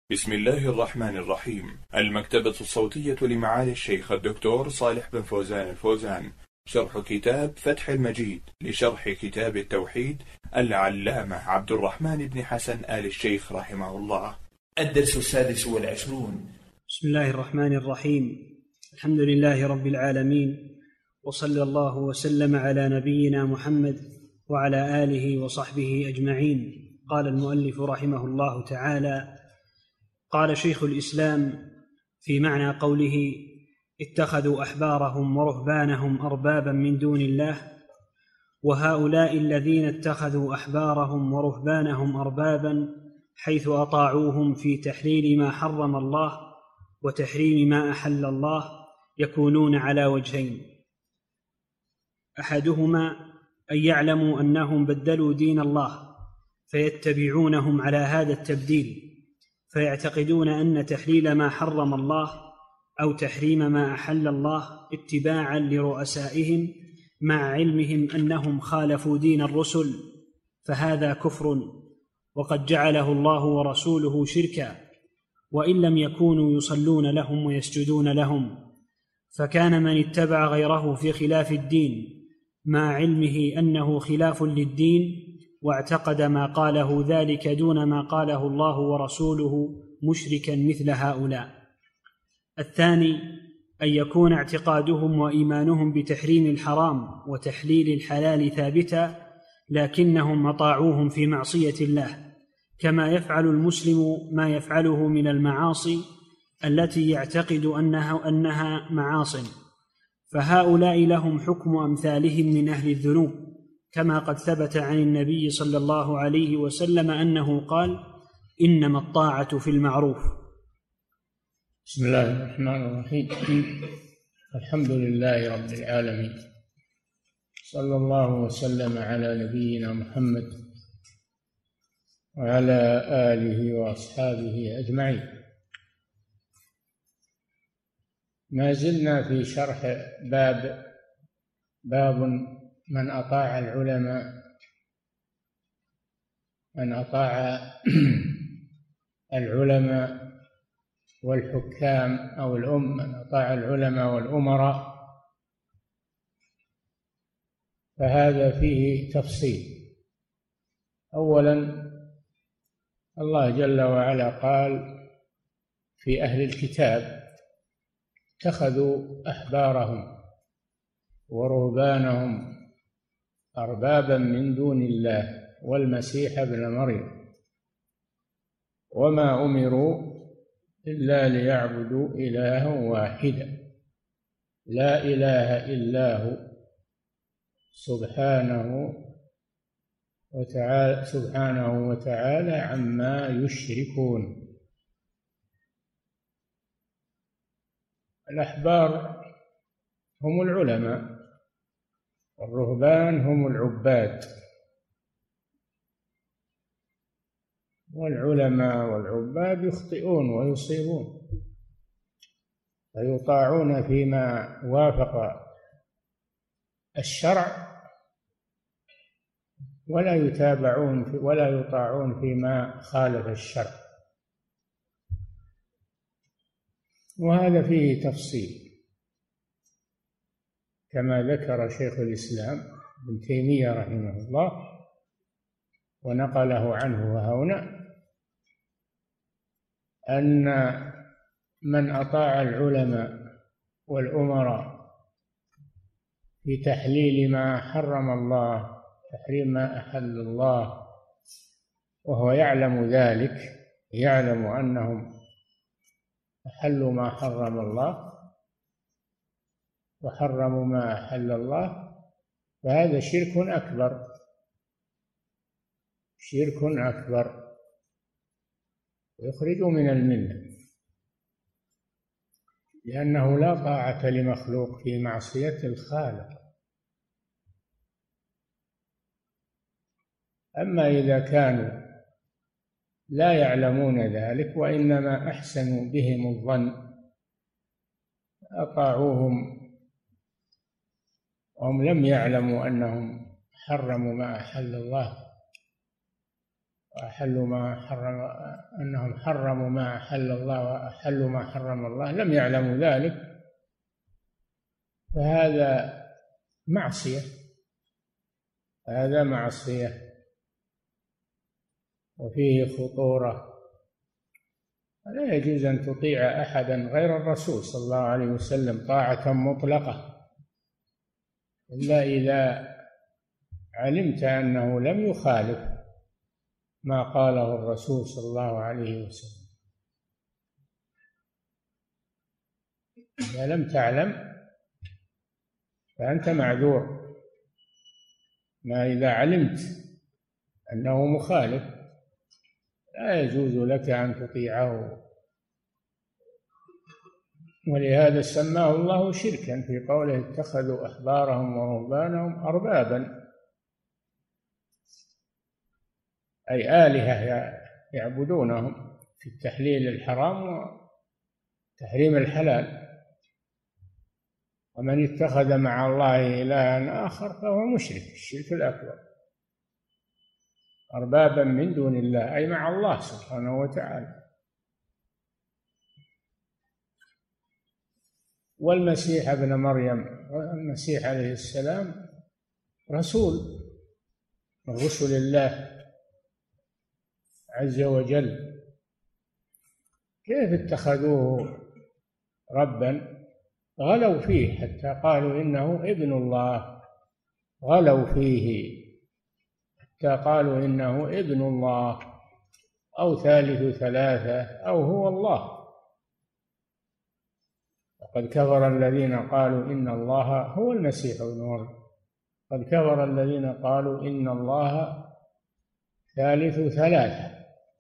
بسم الله الرحمن الرحيم. المكتبة الصوتية لمعالي الشيخ الدكتور صالح بن فوزان الفوزان، شرح كتاب فتح المجيد لشرح كتاب التوحيد العلامة عبد الرحمن بن حسن آل الشيخ رحمه الله. الدرس 26. بسم الله الرحمن الرحيم. الحمد لله رب العالمين، وصلى الله وسلم على نبينا محمد وعلى آله وصحبه أجمعين. قال المؤلف رحمه الله تعالى: قال شيخ الإسلام في معنى قوله اتخذوا أحبارهم ورهبانهم أربابا من دون الله: وهؤلاء الذين اتخذوا أحبارهم ورهبانهم أربابا حيث أطاعوهم في تحليل ما حرم الله وتحريم ما أحل الله يكونون على وجهين: أحدهما أن يعلموا أنهم بدلوا دين الله فيتبعونهم على هذا التبديل، فيعتقدون أن تحليل ما حرم الله أو تحريم ما أحل الله اتباعا لرؤسائهم مع علمهم أنهم خالفوا دين الرسل، فهذا كفر وقد جعله الله ورسوله شركا، وإن لم يكونوا يصلون لهم ويسجدون لهم. فكان من اتبع غيره في خلاف الدين مع علمه أنه خلاف للدين واعتقد ما قاله ذلك دون ما قاله الله ورسوله مشركا مثل هؤلاء. الثاني أن يكون اعتقادهم وإيمانهم بتحريم الحرام وتحليل الحلال ثابتا، لكنهم أطاعوهم في معصية الله، كما يفعل المسلم ما يفعله من المعاصي التي يعتقد أنها معاصٍ، فهؤلاء لهم حكم أمثالهم من أهل الذنوب، كما قد ثبت عن النبي صلى الله عليه وسلم أنه قال: إنما الطاعة في المعروف. بسم الله الرحمن الرحيم. الحمد لله رب العالمين، صلى الله وسلم على نبينا محمد وعلى آله وأصحابه أجمعين. ما زلنا في شرح باب من أطاع العلماء، من أطاع العلماء والحكام أو من أطاع العلماء والأمراء، فهذا فيه تفصيل. أولا، الله جل وعلا قال في أهل الكتاب: اتخذوا أحبارهم ورهبانهم أربابا من دون الله والمسيح ابن مريم وما أمروا إلا ليعبدوا إلها واحدا لا إله إلا هو سبحانه وتعالى عما يشركون. الأحبار هم العلماء، والرهبان هم العباد، والعلماء والعباد يخطئون ويصيبون، فيطاعون فيما وافق الشرع ولا يطاعون فيما خالف الشرع، وهذا فيه تفصيل كما ذكر شيخ الإسلام ابن تيمية رحمه الله ونقله عنه هنا، أن من أطاع العلماء والأمراء في تحليل ما حرم الله تحريم ما أحل الله وهو يعلم ذلك، يعلم أنهم أحلوا ما حرم الله وحرموا ما أحل الله، فهذا شرك أكبر، شرك أكبر يخرج من الملة، لأنه لا طاعة لمخلوق في معصية الخالق. أما إذا كانوا لا يعلمون ذلك وإنما أحسنوا بهم الظن أطاعوهم وهم لم يعلموا أنهم حرموا ما أحل الله وأحلوا ما حرم، أنهم حرموا ما أحل الله وأحلوا ما حرم الله، لم يعلموا ذلك، فهذا معصية، هذا معصية وفيه خطورة. لا يجوز أن تطيع أحدا غير الرسول صلى الله عليه وسلم طاعة مطلقة إلا إذا علمت أنه لم يخالف ما قاله الرسول صلى الله عليه وسلم. إذا لم تعلم فأنت معذور، ما إذا علمت أنه مخالف لا يجوز لك أن تطيعه. ولهذا سماه الله شركا في قوله اتخذوا أحبارهم ورهبانهم أربابا، أي آلهة يعبدونهم في التحليل الحرام وتحريم الحلال. ومن اتخذ مع الله إلها آخر فهو مشرك، الشرك الأكبر. أربابا من دون الله أي مع الله سبحانه وتعالى. والمسيح ابن مريم، المسيح عليه السلام رسول من رسل الله عز وجل، كيف اتخذوه ربا؟ غلوا فيه حتى قالوا إنه ابن الله، غلوا فيه حتى قالوا إنه ابن الله أو ثالث ثلاثة أو هو الله. وقد كفر الذين قالوا إن الله هو المسيح ابن مريم، قد كفر الذين قالوا إن الله ثالث ثلاثة.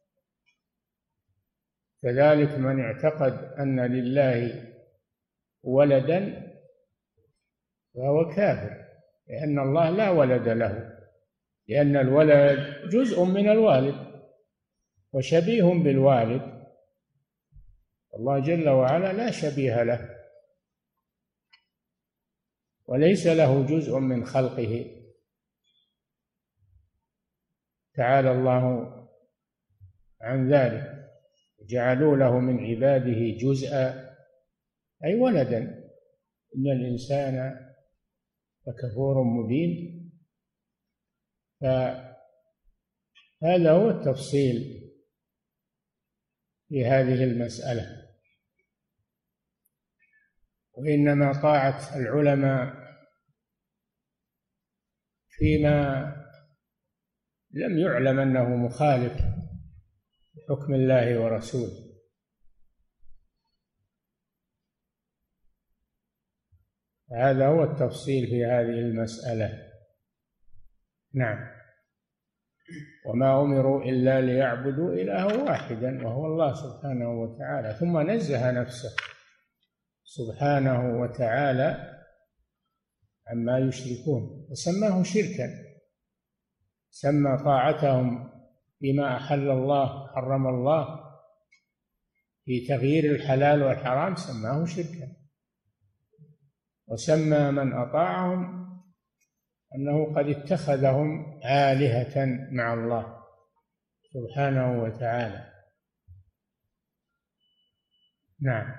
كذلك من اعتقد أن لله ولدا فهو كافر، لأن الله لا ولد له، لأن الولد جزء من الوالد وشبيه بالوالد. الله جل وعلا لا شبيه له وليس له جزء من خلقه، تعالى الله عن ذلك. جعلوا له من عباده جزءا أي ولدا، إن الإنسان لكفور مبين. فهذا هو التفصيل في هذه المسألة. وإنما طاعة العلماء فيما لم يعلم أنه مخالف لحكم الله ورسوله. هذا هو التفصيل في هذه المسألة. نعم. وما أمروا إلا ليعبدوا إلها واحدا وهو الله سبحانه وتعالى، ثم نزه نفسه سبحانه وتعالى عما يشركون وسماه شركا، سمى طاعتهم بما أحل الله حرم الله في تغيير الحلال والحرام سماه شركا، وسمى من أطاعهم أنه قد اتخذهم آلهة مع الله سبحانه وتعالى. نعم.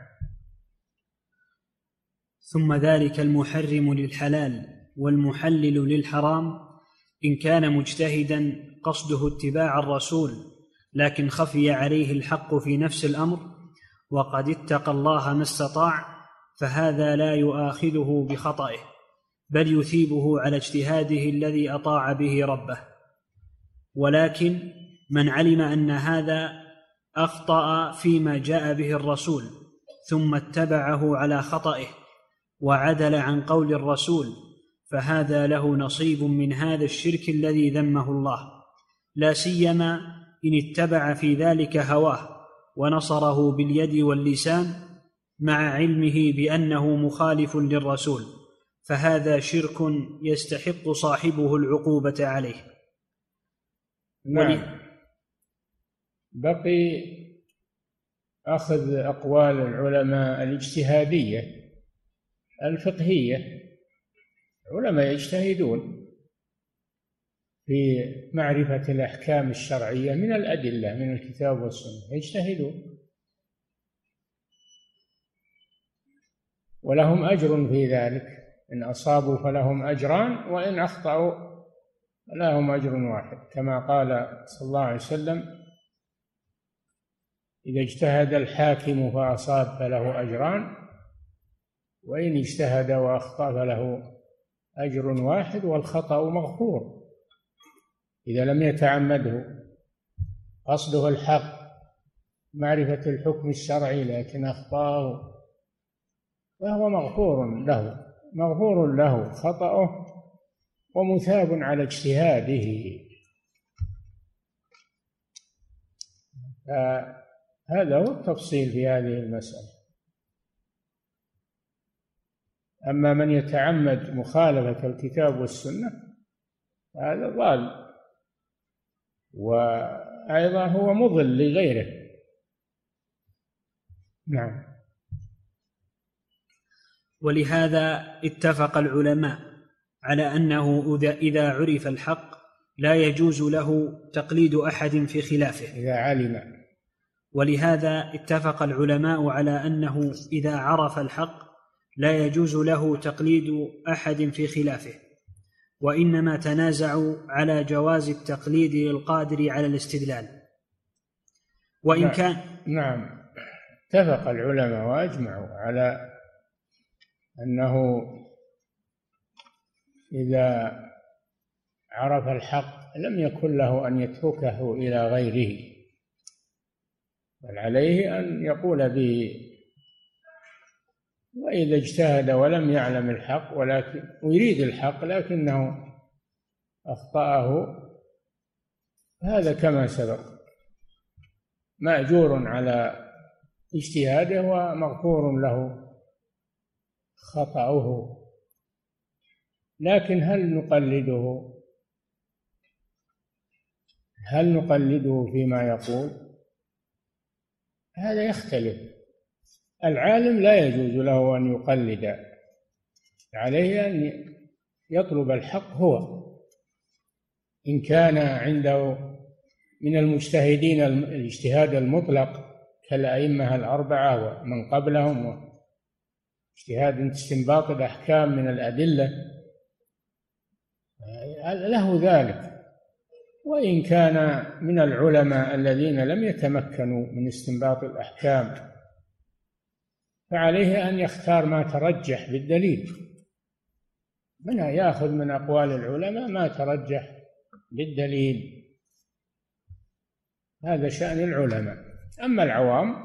ثم ذلك المحرم للحلال والمحلل للحرام إن كان مجتهدا قصده اتباع الرسول لكن خفي عليه الحق في نفس الأمر وقد اتقى الله ما استطاع، فهذا لا يؤاخذه بخطئه بل يثيبه على اجتهاده الذي أطاع به ربه. ولكن من علم أن هذا أخطأ فيما جاء به الرسول ثم اتبعه على خطئه وعدل عن قول الرسول، فهذا له نصيب من هذا الشرك الذي ذمه الله، لا سيما إن اتبع في ذلك هواه ونصره باليد واللسان مع علمه بأنه مخالف للرسول، فهذا شرك يستحق صاحبه العقوبة عليه. نعم. بقي أخذ أقوال العلماء الاجتهادية الفقهية. علماء يجتهدون في معرفة الأحكام الشرعية من الأدلة من الكتاب والسنة، يجتهدوا ولهم أجر في ذلك، إن أصابوا فلهم أجران وإن أخطأوا فلهم أجر واحد، كما قال صلى الله عليه وسلم: إذا اجتهد الحاكم فأصاب فله أجران، وإن اجتهد وأخطأ فله أجر واحد، والخطأ مغفور إذا لم يتعمده، قصده الحق معرفة الحكم الشرعي لكن أخطأه فهو مغفور له خطأه ومثاب على اجتهاده. هذا هو التفصيل في هذه المسألة. أما من يتعمد مخالفة الكتاب والسنة هذا ضال، وأيضا هو مضل لغيره. نعم. ولهذا اتفق العلماء على أنه إذا عرف الحق لا يجوز له تقليد أحد في خلافه إذا علم. ولهذا اتفق العلماء على أنه إذا عرف الحق لا يجوز له تقليد أحد في خلافه، وإنما تنازعوا على جواز التقليد للقادر على الاستدلال. وإن كان نعم، اتفق العلماء وأجمعوا على أنه إذا عرف الحق لم يكن له أن يتركه إلى غيره، بل عليه أن يقول به. وإذا اجتهد ولم يعلم الحق ويريد الحق لكنه أخطأه، هذا كما سبق مأجور على اجتهاده ومغفور له خطأه. لكن هل نقلده فيما يقول؟ هذا يختلف. العالم لا يجوز له أن يقلد، عليه أن يطلب الحق هو، إن كان عنده من المجتهدين الاجتهاد المطلق كالأئمة الأربعة ومن قبلهم، اجتهاد استنباط الأحكام من الأدلة له ذلك. وإن كان من العلماء الذين لم يتمكنوا من استنباط الأحكام فعليه أن يختار ما ترجح بالدليل، منها يأخذ من أقوال العلماء ما ترجح بالدليل. هذا شأن العلماء. أما العوام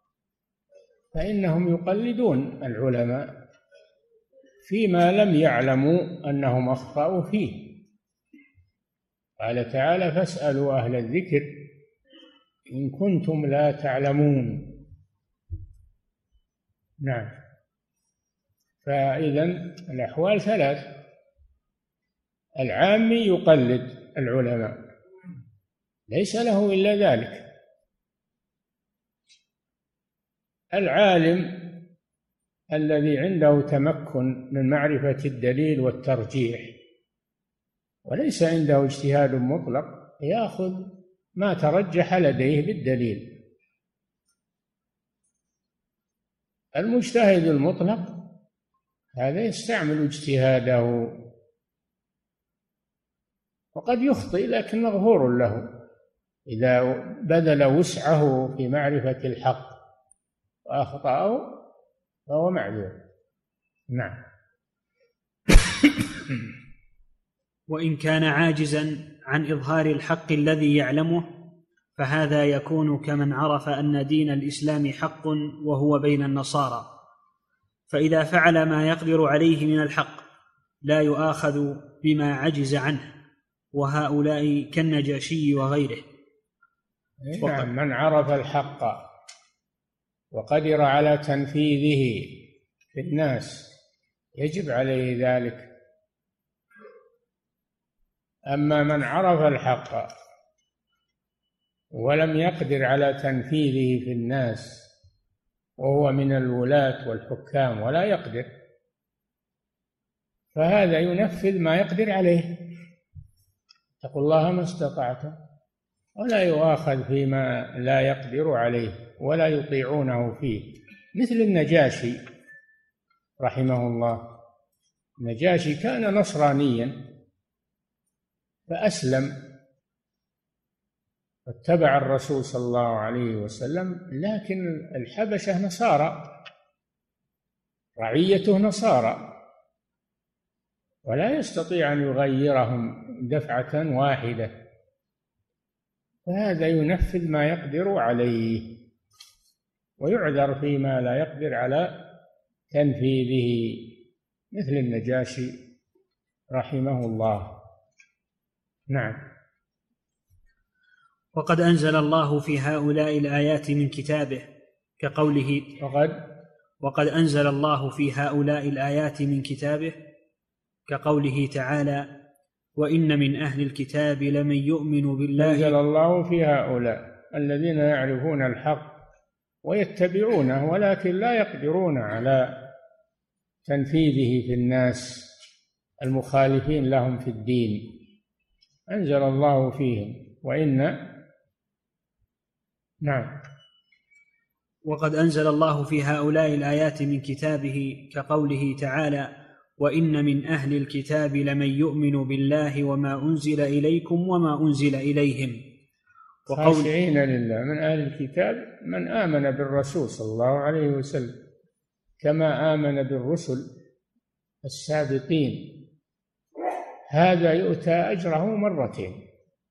فإنهم يقلدون العلماء فيما لم يعلموا أنهم أخطأوا فيه. قال تعالى: فاسألوا أهل الذكر إن كنتم لا تعلمون. نعم. فإذا الأحوال ثلاث: العامي يقلد العلماء ليس له إلا ذلك، العالم الذي عنده تمكن من معرفة الدليل والترجيح وليس عنده اجتهاد مطلق يأخذ ما ترجح لديه بالدليل. المجتهد المطلق هذا يستعمل اجتهاده وقد يخطئ لكن مغفور له إذا بذل وسعه في معرفة الحق وأخطأه فهو معذور. نعم. وإن كان عاجزا عن إظهار الحق الذي يعلمه فهذا يكون كمن عرف أن دين الإسلام حق وهو بين النصارى، فإذا فعل ما يقدر عليه من الحق لا يؤاخذ بما عجز عنه، وهؤلاء كالنجاشي وغيره. نعم، من عرف الحق وقدر على تنفيذه في الناس يجب عليه ذلك. أما من عرف الحق ولم يقدر على تنفيذه في الناس وهو من الولاة والحكام ولا يقدر، فهذا ينفذ ما يقدر عليه اتقوا الله ما استطعتم، ولا يؤاخذ فيما لا يقدر عليه ولا يطيعونه فيه، مثل النجاشي رحمه الله. النجاشي كان نصرانيا فأسلم واتبع الرسول صلى الله عليه وسلم، لكن الحبشة نصارى، رعيته نصارى، ولا يستطيع أن يغيرهم دفعة واحدة، فهذا ينفذ ما يقدر عليه ويعذر فيما لا يقدر على تنفيذه، مثل النجاشي رحمه الله. نعم. وقد أنزل الله في هؤلاء الآيات من كتابه كقوله وقد أنزل الله في هؤلاء الآيات من كتابه كقوله تعالى: وإن من أهل الكتاب لمن يؤمن بالله. أنزل الله في هؤلاء الذين يعرفون الحق ويتبعونه، ولكن لا يقدرون على تنفيذه في الناس المخالفين لهم في الدين، أنزل الله فيهم نعم. وقد أنزل الله في هؤلاء الآيات من كتابه كقوله تعالى: وإن من أهل الكتاب لمن يؤمن بالله وما أنزل إليكم وما أنزل إليهم. خاشعين لله. من أهل الكتاب من آمن بالرسول صلى الله عليه وسلم كما آمن بالرسل السابقين، هذا يؤتى أجره مرتين،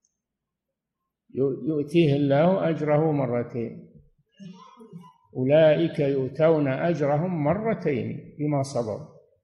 يؤتيه الله أجره مرتين، أولئك يؤتون أجرهم مرتين بما صبروا،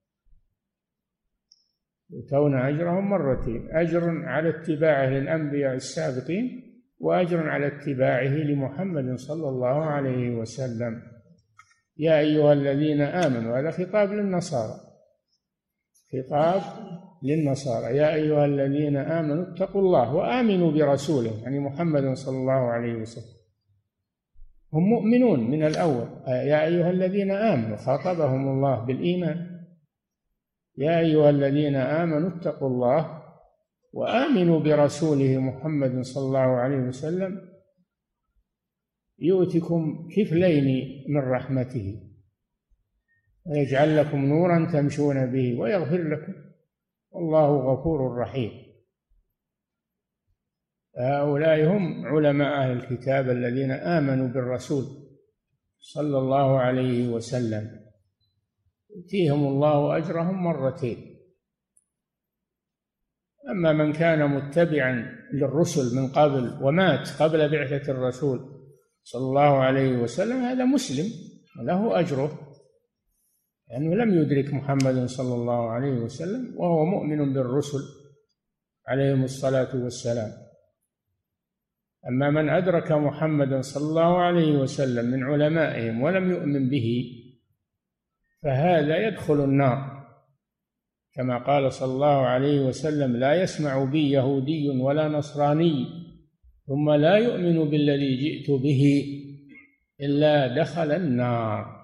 يؤتون أجرهم مرتين، أجر على اتباعه للأنبياء السابقين، وأجر على اتباعه لمحمد صلى الله عليه وسلم. يا أيها الذين آمنوا، هذا خطاب للنصارى، خطاب للنصارى، يا أيها الذين آمنوا اتقوا الله وآمنوا برسوله، يعني محمد صلى الله عليه وسلم، هم مؤمنون من الأول. يا أيها الذين آمنوا، خاطبهم الله بالإيمان، يا أيها الذين آمنوا اتقوا الله وآمنوا برسوله محمد صلى الله عليه وسلم يؤتكم كفلين من رحمته ويجعل لكم نورا تمشون به ويغفر لكم والله غفور رحيم. هؤلاء هم علماء أهل الكتاب الذين آمنوا بالرسول صلى الله عليه وسلم، يؤتيهم الله أجرهم مرتين. أما من كان متبعا للرسل من قبل ومات قبل بعثة الرسول صلى الله عليه وسلم، هذا مسلم له أجره لأنه لم يدرك محمد صلى الله عليه وسلم وهو مؤمن بالرسل عليهم الصلاة والسلام. أما من أدرك محمدا صلى الله عليه وسلم من علمائهم ولم يؤمن به فهذا يدخل النار، كما قال صلى الله عليه وسلم: لا يسمع بي يهودي ولا نصراني ثم لا يؤمن بالذي جئت به إلا دخل النار.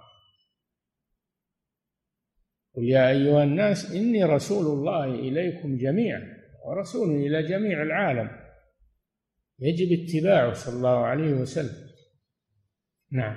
قل يا أيها الناس إني رسول الله إليكم جميعا، ورسول إلى جميع العالم، يجب اتباعه صلى الله عليه وسلم. نعم.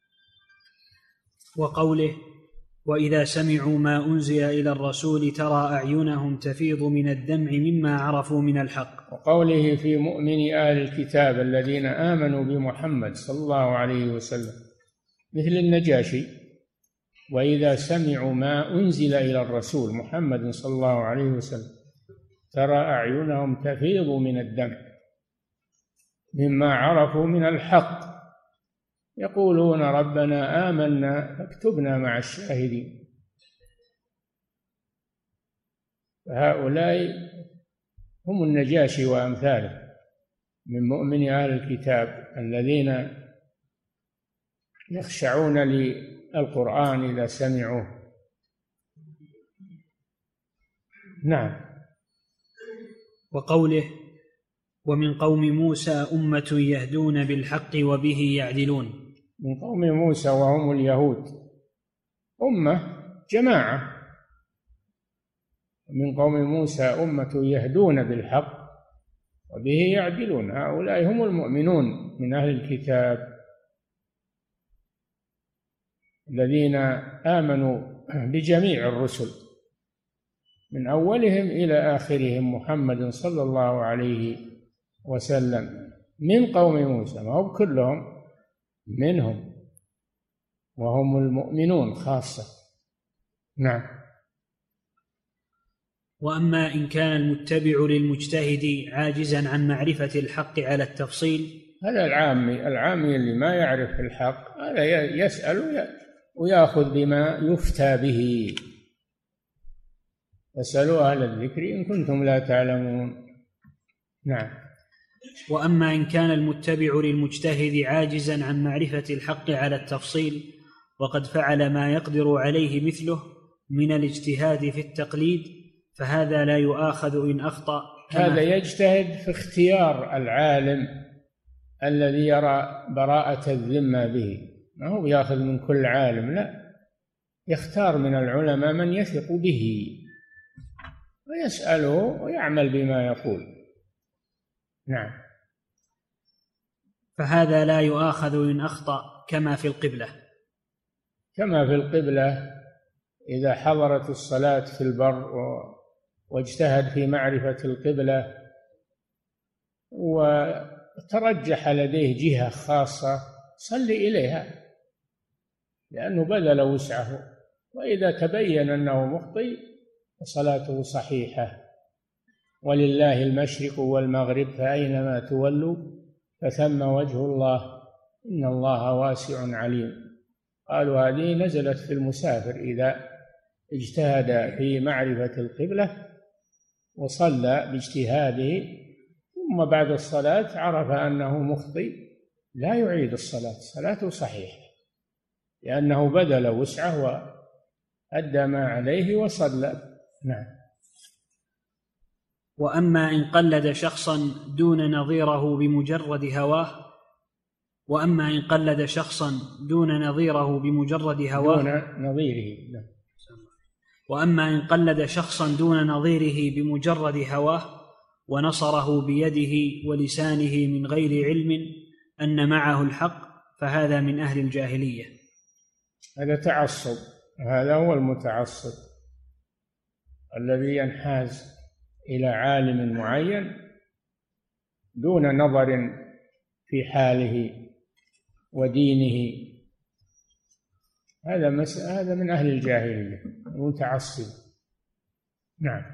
وقوله: وإذا سمعوا ما أنزل إلى الرسول ترى أعينهم تفيض من الدمع مما عرفوا من الحق. وقوله في مؤمن أهل الكتاب الذين آمنوا بمحمد صلى الله عليه وسلم مثل النجاشي: وإذا سمعوا ما أنزل إلى الرسول محمد صلى الله عليه وسلم ترى أعينهم تفيض من الدمع مما عرفوا من الحق يقولون ربنا آمنا فاكتبنا مع الشاهدين. فهؤلاء هم النجاشي وأمثاله من مؤمن أهل الكتاب الذين يخشعون للقرآن إذا سمعوه. نعم. وقوله: ومن قوم موسى أمة يهدون بالحق وبه يعدلون. من قوم موسى وهم اليهود أمة جماعة، من قوم موسى أمة يهدون بالحق وبه يعدلون. هؤلاء هم المؤمنون من أهل الكتاب الذين آمنوا بجميع الرسل من أولهم إلى آخرهم، محمد صلى الله عليه وسلم، من قوم موسى، ما هو كلهم، منهم، وهم المؤمنون خاصة. نعم. وأما إن كان المتبع للمجتهد عاجزا عن معرفة الحق على التفصيل، هذا العامي اللي ما يعرف الحق، هذا يسأل ويأخذ بما يفتى به. فاسألوا أهل الذكر إن كنتم لا تعلمون. نعم. وأما إن كان المتبع للمجتهد عاجزا عن معرفة الحق على التفصيل وقد فعل ما يقدر عليه مثله من الاجتهاد في التقليد، فهذا لا يؤاخذ إن أخطأ. هذا يجتهد في اختيار العالم الذي يرى براءة الذمة به، ما هو يأخذ من كل عالم، لا، يختار من العلماء من يثق به ويسأله ويعمل بما يقول. نعم. فهذا لا يؤاخذ إن أخطأ كما في القبلة. كما في القبلة إذا حضرت الصلاة في البر واجتهد في معرفة القبلة وترجح لديه جهة خاصة، صلي إليها لأنه بذل وسعه، وإذا تبين أنه مخطئ فصلاته صحيحة. ولله المشرق والمغرب فأينما تولوا فثم وجه الله إن الله واسع عليم. قالوا هذه نزلت في المسافر إذا اجتهد في معرفة القبلة وصلى باجتهاده ثم بعد الصلاة عرف أنه مخطئ، لا يعيد الصلاة، صلاته صحيحة لأنه بذل وسعه وأدى ما عليه وصلى. نعم. وأما إن قلد شخصا دون نظيره بمجرد هواه، وأما إن قلد شخصا دون نظيره بمجرد هواه، دون نظيره، وأما إن قلد شخصا دون نظيره بمجرد هواه ونصره بيده ولسانه من غير علم أن معه الحق، فهذا من أهل الجاهلية. هذا تعصب، هذا هو المتعصب الذي ينحاز إلى عالم معين دون نظر في حاله ودينه. هذا من أهل الجاهلية المتعصب. نعم.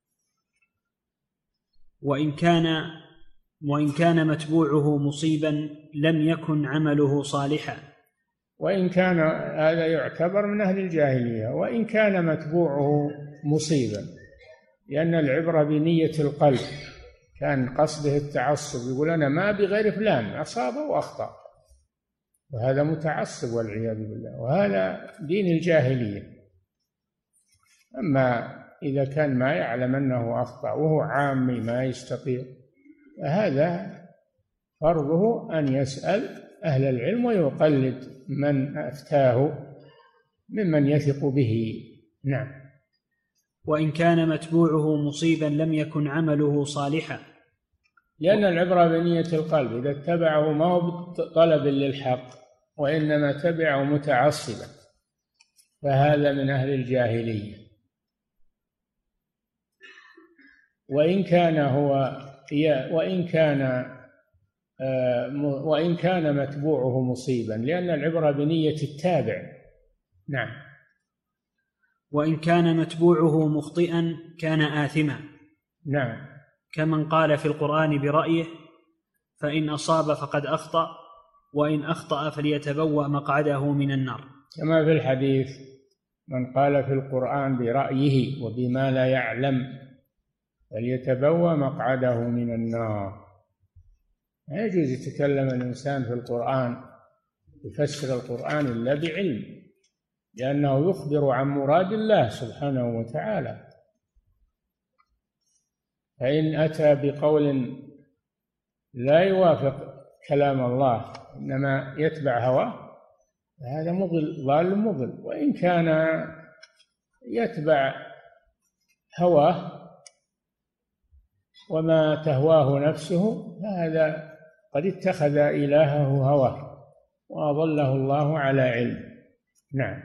وإن كان متبوعه مصيبا لم يكن عمله صالحا. وإن كان، هذا يعتبر من أهل الجاهلية. وإن كان متبوعه مصيبا، لأن العبرة بنية القلب، كان قصده التعصب، يقول أنا ما بغير فلان أصاب وأخطأ، وهذا متعصب والعياذ بالله، وهذا دين الجاهلية. أما إذا كان ما يعلم أنه أخطأ وهو عامي ما يستطيع، فهذا فرضه أن يسأل أهل العلم ويقلد من أفتاه ممن يثق به. نعم. وإن كان متبوعه مصيبا لم يكن عمله صالحا، لأن العبرة بنية القلب، إذا اتبعه ما هو بطلب للحق وإنما تبعه متعصبا فهذا من أهل الجاهلية. وإن كان متبوعه مصيبا، لأن العبرة بنية التابع. نعم. وإن كان متبوعه مخطئا كان آثما. نعم. كمن قال في القرآن برأيه فإن أصاب فقد أخطأ وإن أخطأ فليتبوأ مقعده من النار، كما في الحديث من قال في القرآن برأيه وبما لا يعلم فليتبوأ مقعده من النار. لا يجوز يتكلم الإنسان في القرآن يفسر القرآن إلا بعلم، لأنه يخبر عن مراد الله سبحانه وتعالى. فإن أتى بقول لا يوافق كلام الله إنما يتبع هواه فهذا مضل، ضال مضل. وإن كان يتبع هواه وما تهواه نفسه فهذا قد اتخذ إلهه هواه وأضله الله على علم. نعم.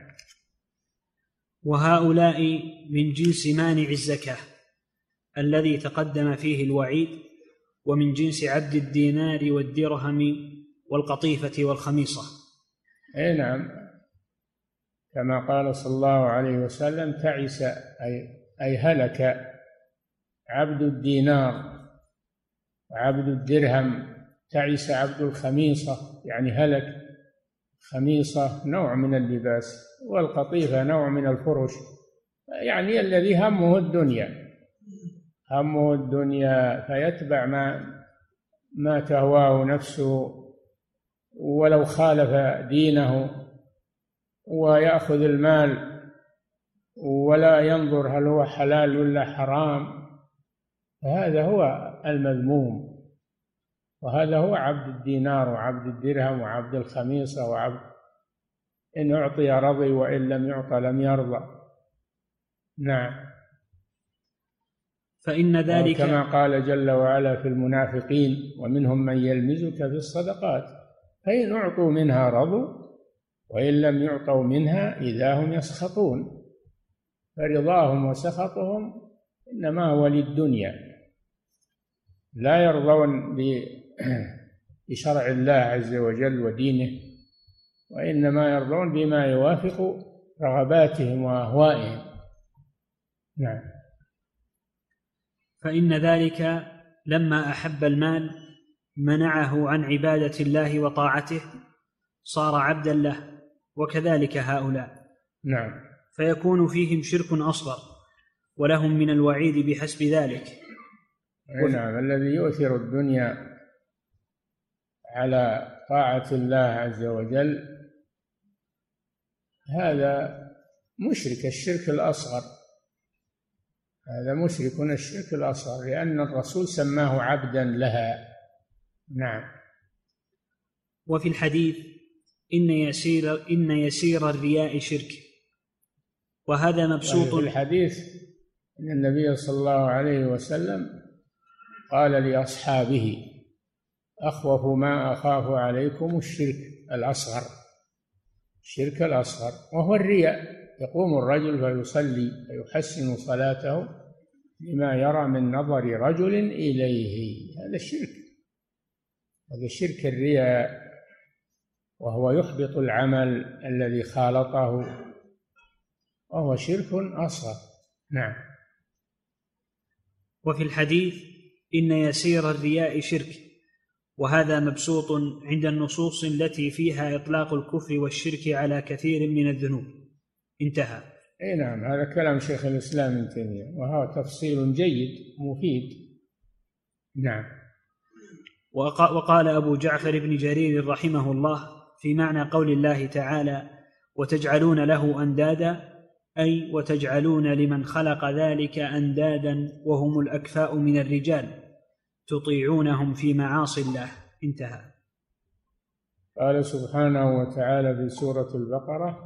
وهؤلاء من جنس مانع الزكاة الذي تقدم فيه الوعيد، ومن جنس عبد الدينار والدرهم والقطيفة والخميصة. أي نعم، كما قال صلى الله عليه وسلم: تعس أي هلك عبد الدينار وعبد الدرهم، تعس عبد الخميصة يعني هلك. خميصة نوع من اللباس، والقطيفة نوع من الفرش، يعني الذي همه الدنيا، همه الدنيا فيتبع ما تهواه نفسه ولو خالف دينه، ويأخذ المال ولا ينظر هل هو حلال ولا حرام، فهذا هو المذموم، وهذا هو عبد الدينار وعبد الدرهم وعبد الخميصة وعبد إن أعطي رضي وإن لم يعطى لم يرضى. نعم. فإن ذلك كما قال جل وعلا في المنافقين: ومنهم من يلمزك في الصدقات فإن أعطوا منها رضوا وإن لم يعطوا منها إذا هم يسخطون. فرضاهم وسخطهم إنما هو للدنيا، لا يرضون بشرع الله عز وجل ودينه، وإنما يرضون بما يوافق رغباتهم وأهوائهم. نعم. فإن ذلك لما أحب المال منعه عن عبادة الله وطاعته، صار عبدا له، وكذلك هؤلاء. نعم. فيكون فيهم شرك أصغر، ولهم من الوعيد بحسب ذلك. نعم. الذي يؤثر الدنيا على طاعة الله عز وجل هذا مشرك الشرك الأصغر، هذا مشرك الشرك الأصغر، لأن الرسول سماه عبدا لها. نعم. وفي الحديث: إن يسير الرياء شرك، وهذا مبسوط. في الحديث أن النبي صلى الله عليه وسلم قال لأصحابه: أخوف ما أخاف عليكم الشرك الأصغر، الشرك الأصغر وهو الرياء. يقوم الرجل فيصلي فيحسن صلاته لما يرى من نظر رجل إليه، هذا الشرك، هذا شرك الرياء، وهو يحبط العمل الذي خالطه، وهو شرك أصغر. نعم. وفي الحديث: إن يسير الرياء شرك، وهذا مبسوط عند النصوص التي فيها إطلاق الكفر والشرك على كثير من الذنوب. انتهى. أي نعم، هذا كلام شيخ الإسلام ابن تيمية، وهذا تفصيل جيد مفيد. نعم. وقال أبو جعفر بن جرير رحمه الله في معنى قول الله تعالى: وتجعلون له أندادا، أي وتجعلون لمن خلق ذلك أندادا وهم الأكفاء من الرجال تطيعونهم في معاصي الله. انتهى. قال سبحانه وتعالى في سورة البقرة: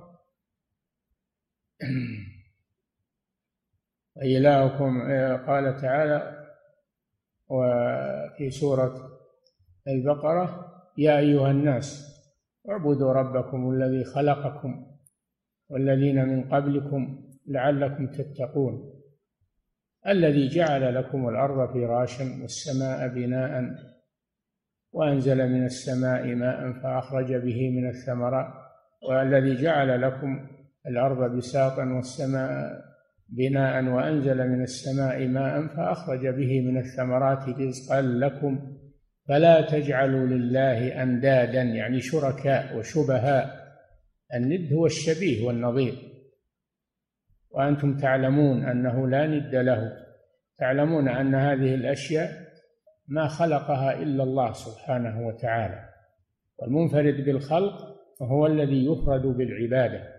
إلهكم، قال تعالى وفي سورة البقرة: يا أيها الناس اعبدوا ربكم الذي خلقكم والذين من قبلكم لعلكم تتقون الذي جعل لكم الأرض فراشا والسماء بناء وأنزل من السماء ماء فأخرج به من الثمرات والذي جعل لكم الأرض بساطا والسماء بناء وأنزل من السماء ماء فأخرج به من الثمرات رزقا لكم فلا تجعلوا لله أندادا، يعني شركاء وشبهاء. الند هو الشبيه والنظير، وأنتم تعلمون أنه لا ند له، تعلمون أن هذه الأشياء ما خلقها إلا الله سبحانه وتعالى، والمنفرد بالخلق هو الذي يفرد بالعبادة.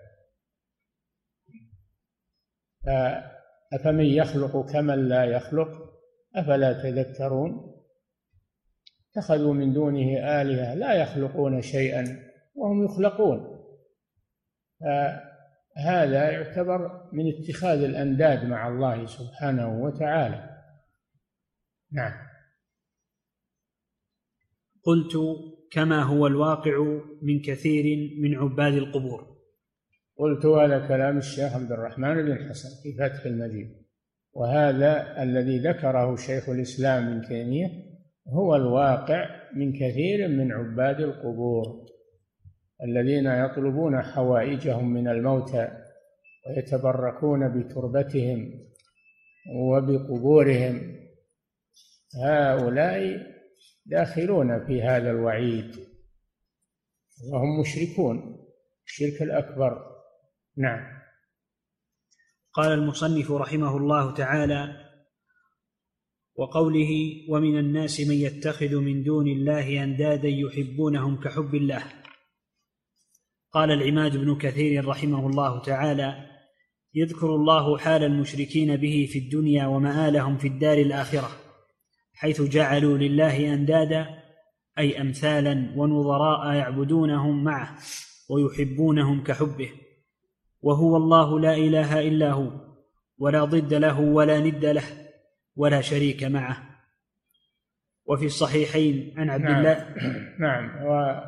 أفمن يخلق كمن لا يخلق أفلا تذكرون. اتخذوا من دونه آلهة لا يخلقون شيئا وهم يخلقون. هذا يعتبر من اتخاذ الأنداد مع الله سبحانه وتعالى. نعم. قلت: كما هو الواقع من كثير من عباد القبور. قلت هذا كلام الشيخ عبد الرحمن بن حسن في فتح المجيد، وهذا الذي ذكره شيخ الإسلام ابن تيمية هو الواقع من كثير من عباد القبور الذين يطلبون حوائجهم من الموتى ويتبركون بتربتهم وبقبورهم. هؤلاء داخلون في هذا الوعيد وهم مشركون الشرك الأكبر. نعم. قال المصنف رحمه الله تعالى: وقوله: ومن الناس من يتخذ من دون الله أندادا يحبونهم كحب الله. قال العماد بن كثير رحمه الله تعالى: يذكر الله حال المشركين به في الدنيا ومآلهم في الدار الآخرة، حيث جعلوا لله أندادا، أي أمثالا ونظراء يعبدونهم معه ويحبونهم كحبه، وهو الله لا إله إلا هو، ولا ضد له ولا ند له ولا شريك معه. وفي الصحيحين عن عبد الله. نعم.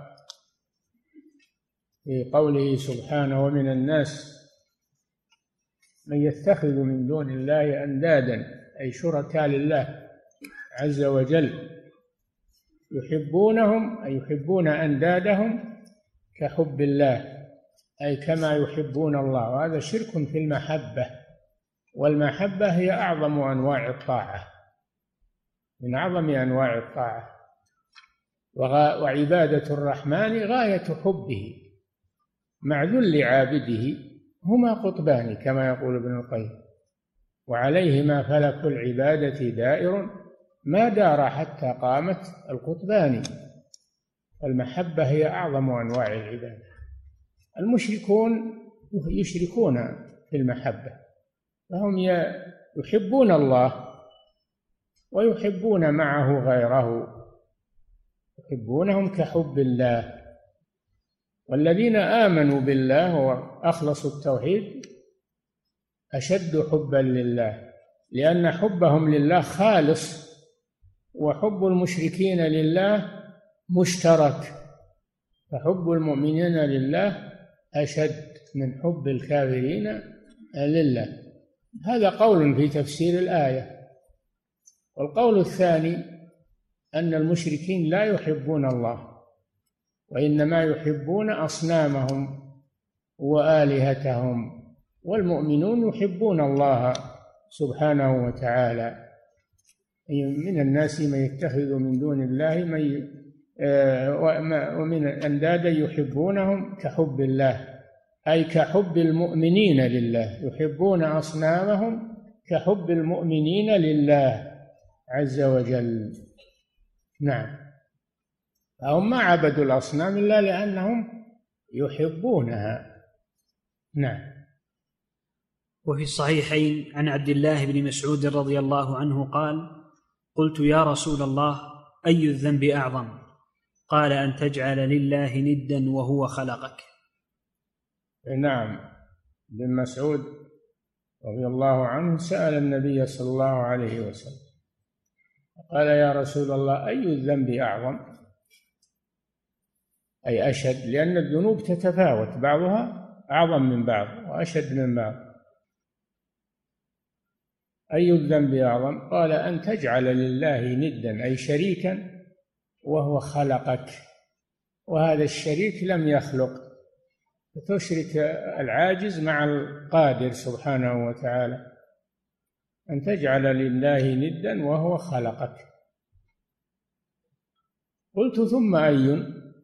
وفي قوله سبحانه: ومن الناس من يتخذ من دون الله أندادا، أي شركاء لله عز وجل، يحبونهم أي يحبون أندادهم كحب الله، أي كما يحبون الله. وهذا شرك في المحبة، والمحبة هي أعظم أنواع الطاعة، من أعظم أنواع الطاعة. وعبادة الرحمن غاية حبه مع ذل عابده هما قطبان كما يقول ابن القيم، وعليهما فلك العبادة دائر ما دار حتى قامت القطبان. المحبة هي أعظم أنواع العبادة. المشركون يشركون في المحبة، فهم يحبون الله ويحبون معه غيره، يحبونهم كحب الله. والذين آمنوا بالله وأخلصوا التوحيد أشد حبا لله، لأن حبهم لله خالص، وحب المشركين لله مشترك، فحب المؤمنين لله أشد من حب الكافرين لله. هذا قول في تفسير الآية. والقول الثاني أن المشركين لا يحبون الله، وإنما يحبون أصنامهم وآلهتهم، والمؤمنون يحبون الله سبحانه وتعالى. من الناس من يتخذ من دون الله ومن أندادا يحبونهم كحب الله، أي كحب المؤمنين لله، يحبون أصنامهم كحب المؤمنين لله عز وجل. نعم. فهم ما عبدوا الأصنام إلا لأنهم يحبونها. نعم. وفي الصحيحين عن عبد الله بن مسعود رضي الله عنه قال: قلت: يا رسول الله، أي الذنب أعظم؟ قال: أن تجعل لله ندا وهو خلقك. نعم. ابن مسعود رضي الله عنه سأل النبي صلى الله عليه وسلم قال: يا رسول الله، أي الذنب أعظم؟ أي أشد، لأن الذنوب تتفاوت، بعضها أعظم من بعض وأشد من بعض. أي الذنب أعظم؟ قال: أن تجعل لله ندا، أي شريكا وهو خلقك، وهذا الشريك لم يخلق، فتشرك العاجز مع القادر سبحانه وتعالى. أن تجعل لله ندا وهو خلقك. قلت: ثم أي؟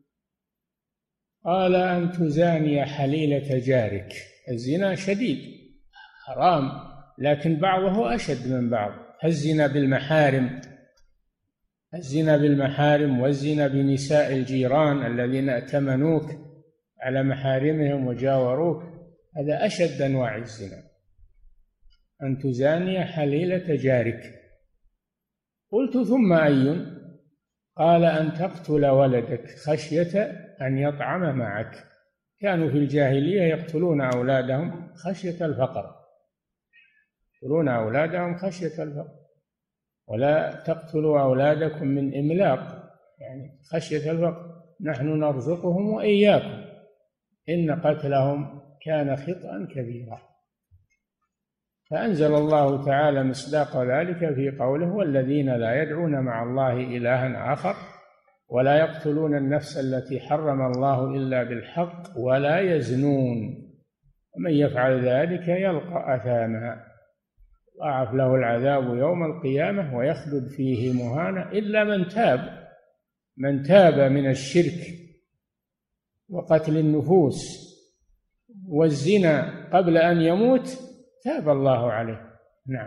قال: أن تزاني حليلة جارك. الزنا شديد حرام، لكن بعضه أشد من بعض. الزنا بالمحارم، الزنا بالمحارم والزنا بنساء الجيران الذين ائتمنوك على محارمهم وجاوروك، هذا أشد أنواع الزنا. أن تزاني حليلة جارك. قلت: ثم أي؟ قال: أن تقتل ولدك خشية أن يطعم معك. كانوا في الجاهلية يقتلون أولادهم خشية الفقر، يقتلون أولادهم خشية الفقر. ولا تقتلوا أولادكم من إملاق، يعني خشية الفقر، نحن نرزقهم وإياكم إن قتلهم كان خطأ كبيرا. فأنزل الله تعالى مصداق ذلك في قوله: والذين لا يدعون مع الله إلها آخر ولا يقتلون النفس التي حرم الله إلا بالحق ولا يزنون ومن يفعل ذلك يلقى أثاما ضاعف له العذاب يوم القيامة ويخلد فيه مهانا إلا من تاب من الشرك وقتل النفوس والزنا قبل أن يموت تاب الله عليه. نعم.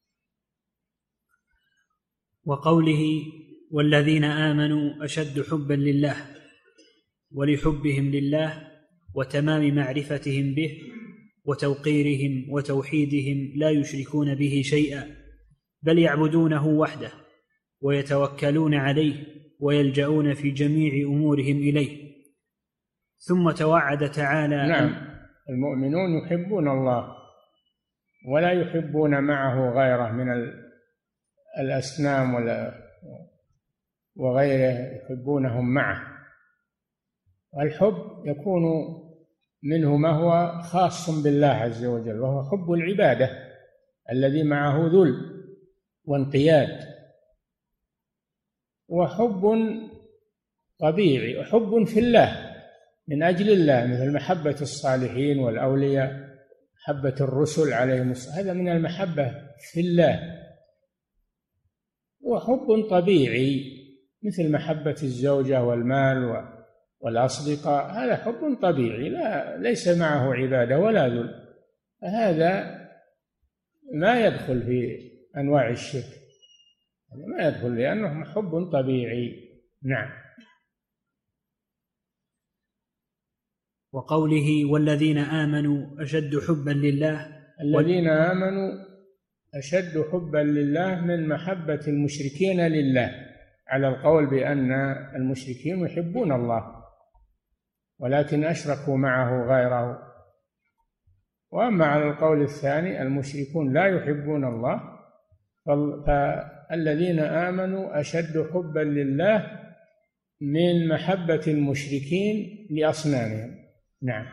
وقوله: والذين آمنوا أشد حبا لله ولحبهم لله وتمام معرفتهم به وتوقيرهم وتوحيدهم لا يشركون به شيئا بل يعبدونه وحده ويتوكلون عليه ويلجؤون في جميع أمورهم إليه. ثم توعد تعالى. نعم، المؤمنون يحبون الله ولا يحبون معه غيره من الأصنام وغيره، يحبونهم معه. والحب يكون منه ما هو خاص بالله عز وجل، وهو حب العبادة الذي معه ذل وانقياد، وحب طبيعي وحب في الله من أجل الله، مثل محبة الصالحين والأولياء، محبة الرسل عليهم الصلاة، هذا من المحبة في الله. وحب طبيعي مثل محبة الزوجة والمال والأصدقاء، هذا حب طبيعي ليس معه عبادة ولا ذل، هذا ما يدخل في أنواع الشرك، ما يدخل لأنه حب طبيعي. نعم. وقوله: والذين آمنوا أشد حبا لله، الذين آمنوا أشد حبا لله من محبة المشركين لله، على القول بأن المشركين يحبون الله ولكن أشركوا معه غيره. وأما على القول الثاني المشركون لا يحبون الله، فالذين آمنوا أشد حبا لله من محبة المشركين لأصنامهم. نعم.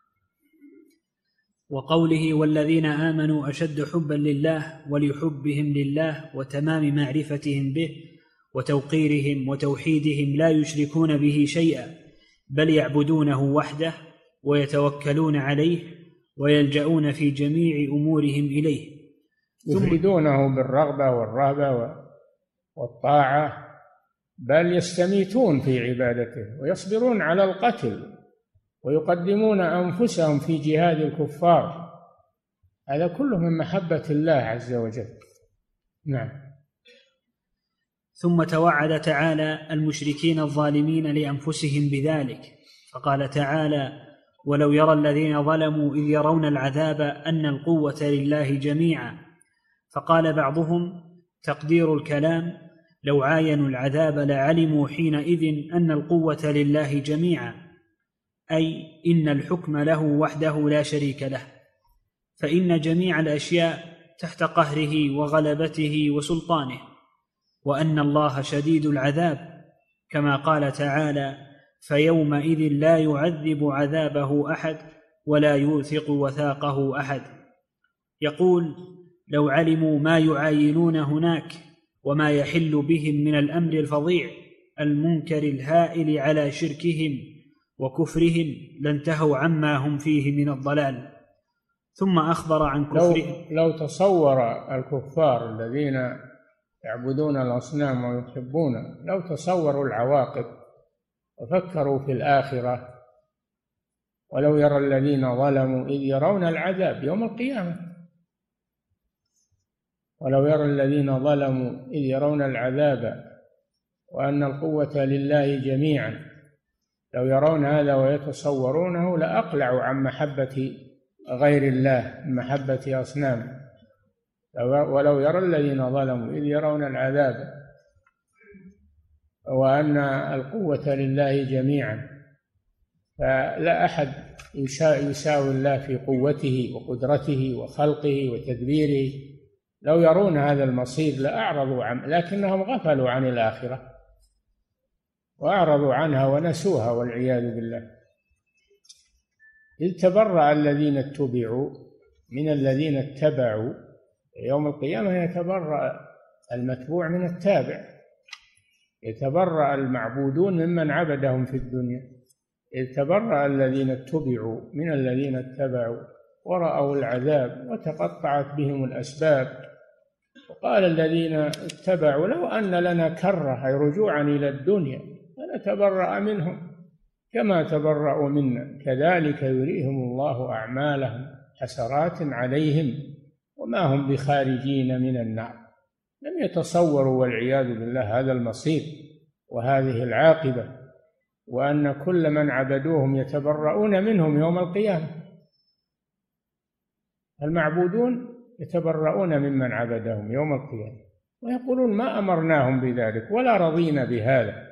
وقوله: والذين آمنوا أشد حبا لله ولحبهم لله وتمام معرفتهم به وتوقيرهم وتوحيدهم لا يشركون به شيئا بل يعبدونه وحده ويتوكلون عليه ويلجؤون في جميع أمورهم إليه، يفردونه بالرغبة والرهبة والطاعة، بل يستميتون في عبادته ويصبرون على القتل ويقدمون أنفسهم في جهاد الكفار، هذا كله من محبة الله عز وجل. نعم. ثم توعد تعالى المشركين الظالمين لأنفسهم بذلك، فقال تعالى: ولو يرى الذين ظلموا إذ يرون العذاب أن القوة لله جميعا. فقال بعضهم: تقدير الكلام: لو عاينوا العذاب لعلموا حينئذ أن القوة لله جميعا، أي إن الحكم له وحده لا شريك له، فإن جميع الأشياء تحت قهره وغلبته وسلطانه، وأن الله شديد العذاب، كما قال تعالى: فيومئذ لا يعذب عذابه أحد ولا يوثق وثاقه أحد. يقول: لو علموا ما يعاينون هناك وما يحل بهم من الأمر الفظيع المنكر الهائل على شركهم وكفرهم لانتهوا عما هم فيه من الضلال. ثم أخبر عن كفرهم. لو تصور الكفار الذين يعبدون الأصنام ويحبون، لو تصوروا العواقب وفكروا في الآخرة، ولو يرى الذين ظلموا إذ يرون العذاب يوم القيامة، ولو يرى الذين ظلموا إذ يرون العذاب وأن القوة لله جميعا، لو يرون هذا ويتصورونه لأقلعوا عن محبة غير الله، من محبة أصنام. ولو يرى الذين ظلموا إذ يرون العذاب وأن القوة لله جميعا، فلا أحد يساوي الله في قوته وقدرته وخلقه وتدبيره، لو يرون هذا المصير لأعرضوا عنه، لكنهم غفلوا عن الآخرة وأعرضوا عنها ونسوها والعياذ بالله. إذ تبرأ الذين اتبعوا من الذين اتبعوا. يوم القيامة يتبرأ المتبوع من التابع، يتبرأ المعبودون ممن عبدهم في الدنيا. إذ تبرأ الذين اتبعوا من الذين اتبعوا ورأوا العذاب وتقطعت بهم الأسباب. وقال الذين اتبعوا لو أن لنا كرة، أي رجوعا إلى الدنيا، فنتبرأ منهم كما تبرأوا منا كذلك يريهم الله أعمالهم حسرات عليهم وما هم بخارجين من النار. لم يتصوروا والعياذ بالله هذا المصير وهذه العاقبة، وأن كل من عبدوهم يتبرؤون منهم يوم القيامة. المعبودون يتبرؤون ممن عبدهم يوم القيامة ويقولون ما أمرناهم بذلك ولا رضينا بهذا،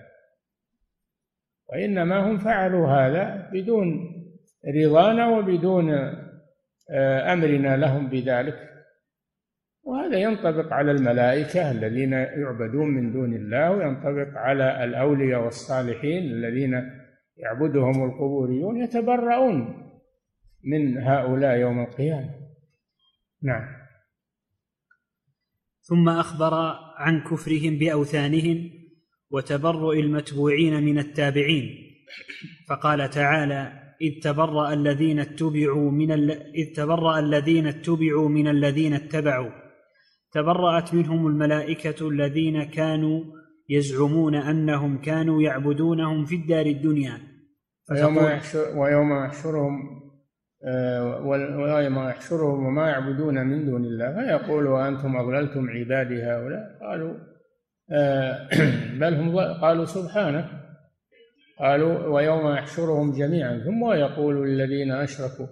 وإنما هم فعلوا هذا بدون رضانا وبدون أمرنا لهم بذلك. وهذا ينطبق على الملائكة الذين يعبدون من دون الله، وينطبق على الأولياء والصالحين الذين يعبدهم القبوريون، يتبرؤون من هؤلاء يوم القيامة. نعم. ثم أخبر عن كفرهم بأوثانهم وتبرؤ المتبوعين من التابعين، فقال تعالى: إذ تبرأ الذين اتبعوا من الذين اتبعوا، تبرأت منهم الملائكة الذين كانوا يزعمون أنهم كانوا يعبدونهم في الدار الدنيا. ويوم يحشرهم وما يعبدون من دون الله فيقول وأنتم أضللتم عبادي هؤلاء، قالوا بل هم قالوا سبحانك، قالوا ويوم يحشرهم جميعا ثم يقول للذين أشركوا،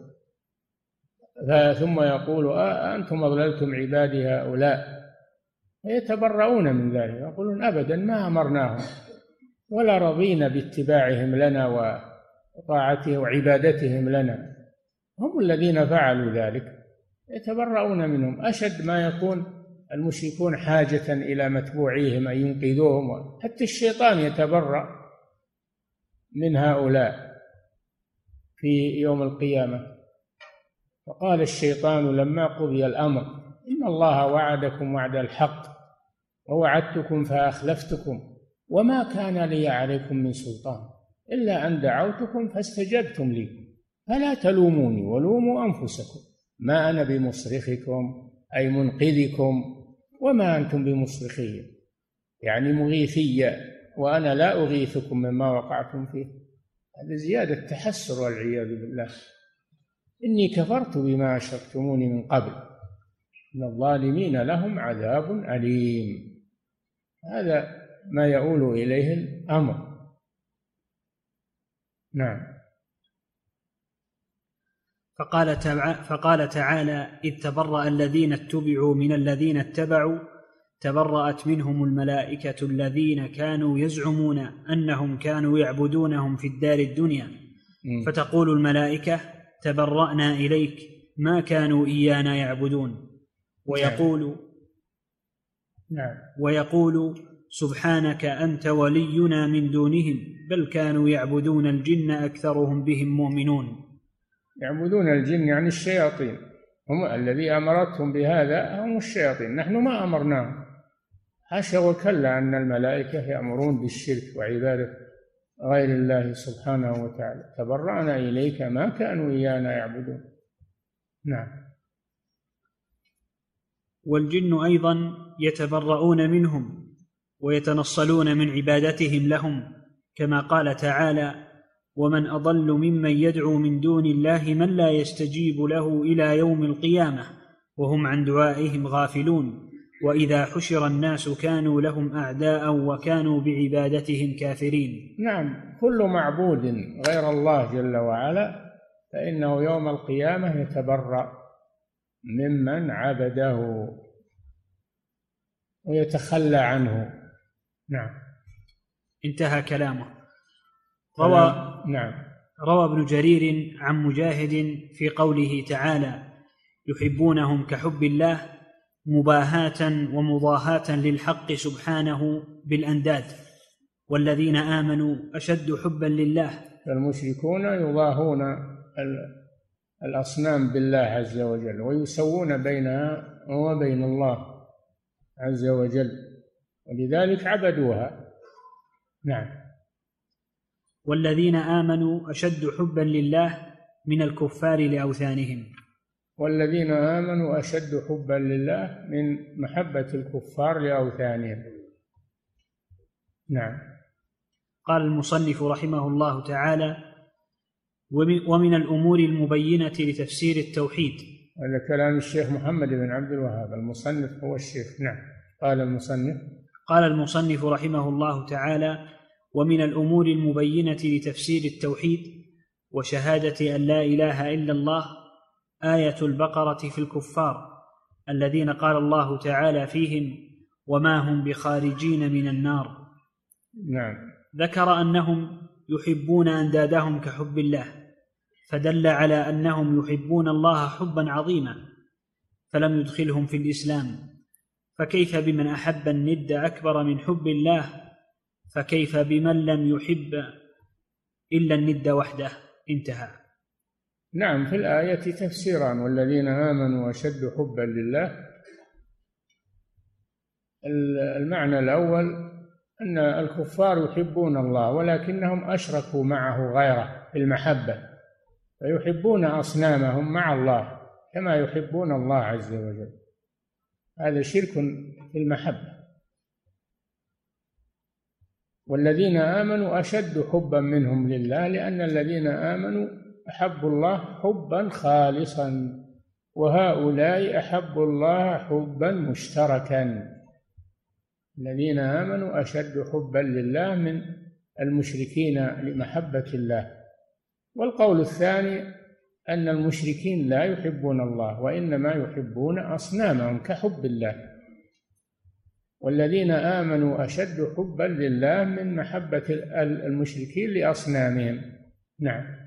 ثم يقول أنتم أضللتم عبادي هؤلاء، يتبرؤون من ذلك، يقولون أبدا ما أمرناهم ولا رضينا باتباعهم لنا وطاعته وعبادتهم لنا، هم الذين فعلوا ذلك، يتبرؤون منهم. أشد ما يكون المشركون حاجة إلى متبوعيهم أن ينقذوهم، حتى الشيطان يتبرأ من هؤلاء في يوم القيامة. فقال الشيطان لما قضي الأمر إن الله وعدكم وعد الحق ووعدتكم فأخلفتكم وما كان لي عليكم من سلطان إلا أن دعوتكم فاستجبتم لي فلا تلوموني ولوموا أنفسكم ما أنا بمصرخكم أي منقذكم وما أنتم بمصرخي، يعني مغيثي، وأنا لا أغيثكم مما وقعتم فيه. هذا زيادة تحسر والعياذ بالله. إني كفرت بما أشركتموني من قبل إن الظالمين لهم عذاب أليم. هذا ما يؤول إليه الأمر. نعم. فقال تعالى: إذ تبرأ الذين اتبعوا من الذين اتبعوا، تبرأت منهم الملائكة الذين كانوا يزعمون أنهم كانوا يعبدونهم في الدار الدنيا، فتقول الملائكة: تبرأنا إليك ما كانوا إيانا يعبدون، ويقول سبحانك أنت ولينا من دونهم بل كانوا يعبدون الجن أكثرهم بهم مؤمنون. يعبدون الجن يعني الشياطين، هم الذي أمرتهم بهذا، هم الشياطين، نحن ما أمرناهم. حاشا وكلا أن الملائكة يأمرون بالشرك وعبادة غير الله سبحانه وتعالى. تبرأنا إليك ما كانوا إيانا يعبدون. نعم. والجن أيضا يتبرؤون منهم ويتنصلون من عبادتهم لهم، كما قال تعالى: ومن أضل ممن يدعو من دون الله من لا يستجيب له إلى يوم القيامة وهم عن دعائهم غافلون، وإذا حشر الناس كانوا لهم أعداء وكانوا بعبادتهم كافرين. نعم، كل معبود غير الله جل وعلا فإنه يوم القيامة يتبرأ ممن عبده ويتخلى عنه. نعم. انتهى كلامه. روى ابن جرير عن مجاهد في قوله تعالى: يحبونهم كحب الله، مباهاة ومضاهاة للحق سبحانه بالأنداد، والذين آمنوا أشد حبا لله. المشركون يضاهون الأصنام بالله عز وجل ويسوون بينها وبين الله عز وجل، ولذلك عبدوها. نعم. والذين آمنوا أشد حبا لله من الكفار لأوثانهم. والذين آمنوا أشد حبا لله من محبة الكفار لأوثانهم. نعم. قال المصنف رحمه الله تعالى: ومن الأمور المبينة لتفسير التوحيد. هذا كلام الشيخ محمد بن عبد الوهاب، المصنف هو الشيخ. نعم. قال المصنف رحمه الله تعالى: ومن الأمور المبينة لتفسير التوحيد وشهادة أن لا إله إلا الله آية البقرة في الكفار الذين قال الله تعالى فيهم: وما هم بخارجين من النار. نعم. ذكر أنهم يحبون أندادهم كحب الله، فدل على أنهم يحبون الله حبا عظيما، فلم يدخلهم في الإسلام. فكيف بمن أحب الند أكبر من حب الله؟ فكيف بمن لم يحب إلا الند وحده؟ انتهى. نعم. في الآية تفسيران: والذين آمنوا أشد حبا لله. المعنى الأول أن الكفار يحبون الله ولكنهم أشركوا معه غيره في المحبة، فيحبون أصنامهم مع الله كما يحبون الله عز وجل. هذا شرك في المحبة. والذين آمنوا أشد حبا منهم لله، لأن الذين آمنوا أحبوا الله حبا خالصا، وهؤلاء أحبوا الله حبا مشتركا. الذين آمنوا أشد حبا لله من المشركين لمحبة الله. والقول الثاني أن المشركين لا يحبون الله، وإنما يحبون أصنامهم كحب الله. والذين آمنوا أشد حبا لله من محبة المشركين لأصنامهم. نعم.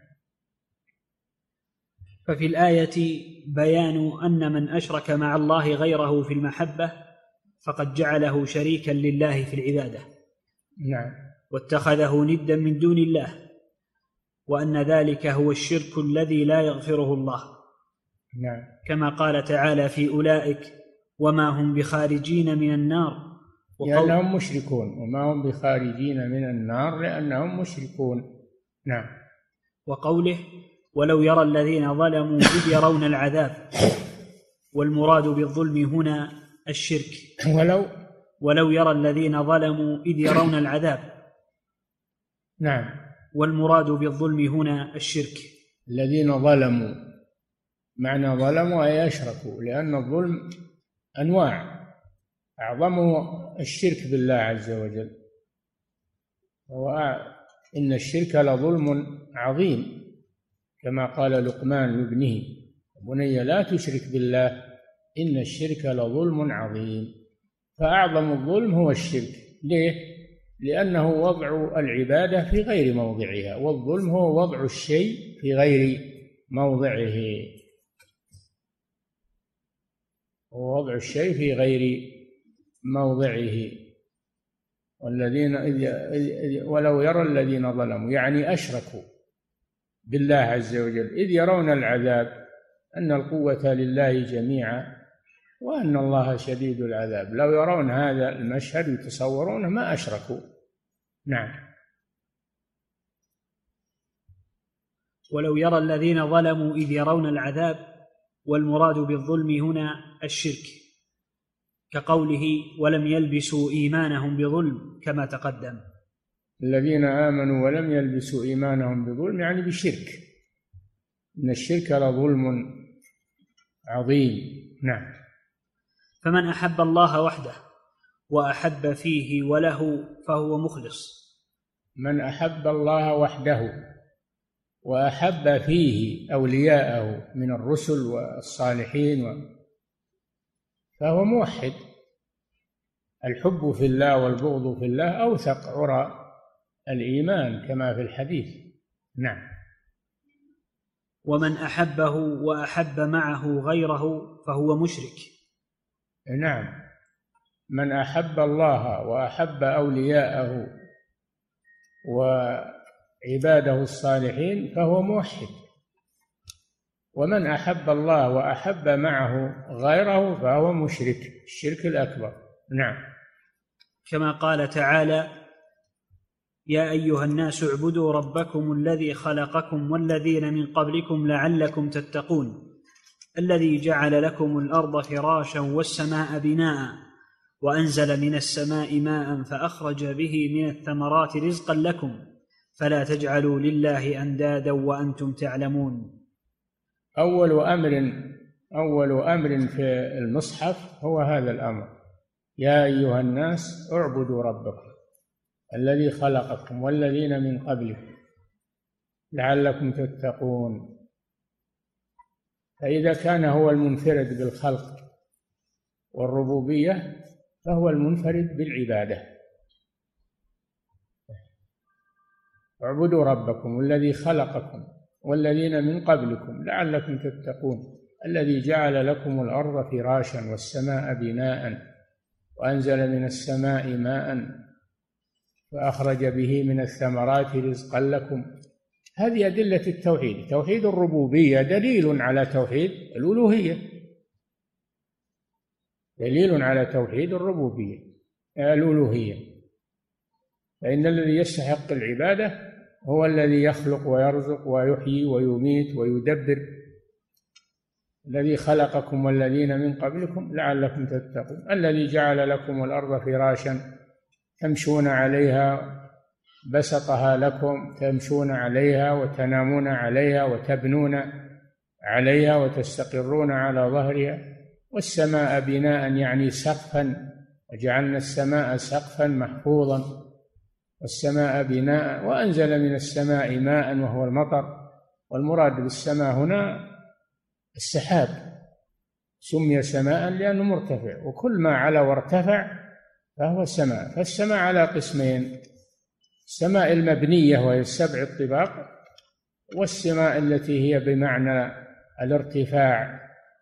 ففي الآية بيان أن من أشرك مع الله غيره في المحبة فقد جعله شريكا لله في العبادة. نعم. واتخذه ندا من دون الله، وأن ذلك هو الشرك الذي لا يغفره الله. نعم. كما قال تعالى في أولئك: وما هم بخارجين من النار، لأنهم مشركون، وما هم بخارجين من النار لأنهم مشركون. نعم. وقوله: ولو يرى الذين ظلموا إذ يرون العذاب. والمراد بالظلم هنا الشرك. ولو يرى الذين ظلموا إذ يرون العذاب. نعم. والمراد بالظلم هنا الشرك. الذين ظلموا، معنى ظلموا أي أشركوا، لأن الظلم أنواع، أعظمه الشرك بالله عز وجل. إن الشرك لظلم عظيم، كما قال لقمان لابنه: بني لا تشرك بالله إن الشرك لظلم عظيم. فأعظم الظلم هو الشرك. ليه؟ لأنه وضع العبادة في غير موضعها، والظلم هو وضع الشيء في غير موضعه، ووضع الشيء في غير موضعه. والذين ولو يرى الذين ظلموا، يعني أشركوا بالله عز وجل، إذ يرون العذاب، أن القوة لله جميعا وأن الله شديد العذاب. لو يرون هذا المشهد يتصورونه ما أشركوا. نعم. ولو يرى الذين ظلموا إذ يرون العذاب، والمراد بالظلم هنا الشرك، كقوله: ولم يلبسوا إيمانهم بظلم، كما تقدم. الذين آمنوا ولم يلبسوا إيمانهم بظلم يعني بشرك. إن الشرك لظلم عظيم. نعم. فمن أحب الله وحده وأحب فيه وله فهو مخلص. من أحب الله وحده وأحب فيه أولياءه من الرسل والصالحين فهو موحد. الحب في الله والبغض في الله أوثق عرى الإيمان كما في الحديث. نعم. ومن أحبه وأحب معه غيره فهو مشرك. نعم، من أحب الله وأحب أولياءه وعباده الصالحين فهو موحد، ومن أحب الله وأحب معه غيره فهو مشرك، الشرك الأكبر. نعم. كما قال تعالى: يا أيها الناس اعبدوا ربكم الذي خلقكم والذين من قبلكم لعلكم تتقون، الذي جعل لكم الأرض فراشا والسماء بناء وأنزل من السماء ماء فأخرج به من الثمرات رزقا لكم فلا تجعلوا لله أندادا وأنتم تعلمون. أول أمر في المصحف هو هذا الأمر: يا أيها الناس اعبدوا ربكم الذي خلقكم والذين من قبلكم لعلكم تتقون. فإذا كان هو المنفرد بالخلق والربوبية فهو المنفرد بالعبادة. اعبدوا ربكم الذي خلقكم والذين من قبلكم لعلكم تتقون، الذي جعل لكم الأرض فراشا والسماء بناء وأنزل من السماء ماء فأخرج به من الثمرات رزقا لكم. هذه أدلة التوحيد. توحيد الربوبية دليل على توحيد الألوهية، دليل على توحيد الألوهية. فإن الذي يستحق العبادة هو الذي يخلق ويرزق ويحيي ويميت ويدبر، الذي خلقكم والذين من قبلكم لعلكم تتقون، الذي جعل لكم الأرض فراشا تمشون عليها، بسطها لكم تمشون عليها وتنامون عليها وتبنون عليها وتستقرون على ظهرها، والسماء بناء يعني سقفا، وجعلنا السماء سقفا محفوظا والسماء بناء، وأنزل من السماء ماء وهو المطر. والمراد بالسماء هنا السحاب، سمي سماء لأنه مرتفع، وكل ما علا وارتفع فهو سماء. فالسماء على قسمين: السماء المبنية وهي السبع الطباق، والسماء التي هي بمعنى الارتفاع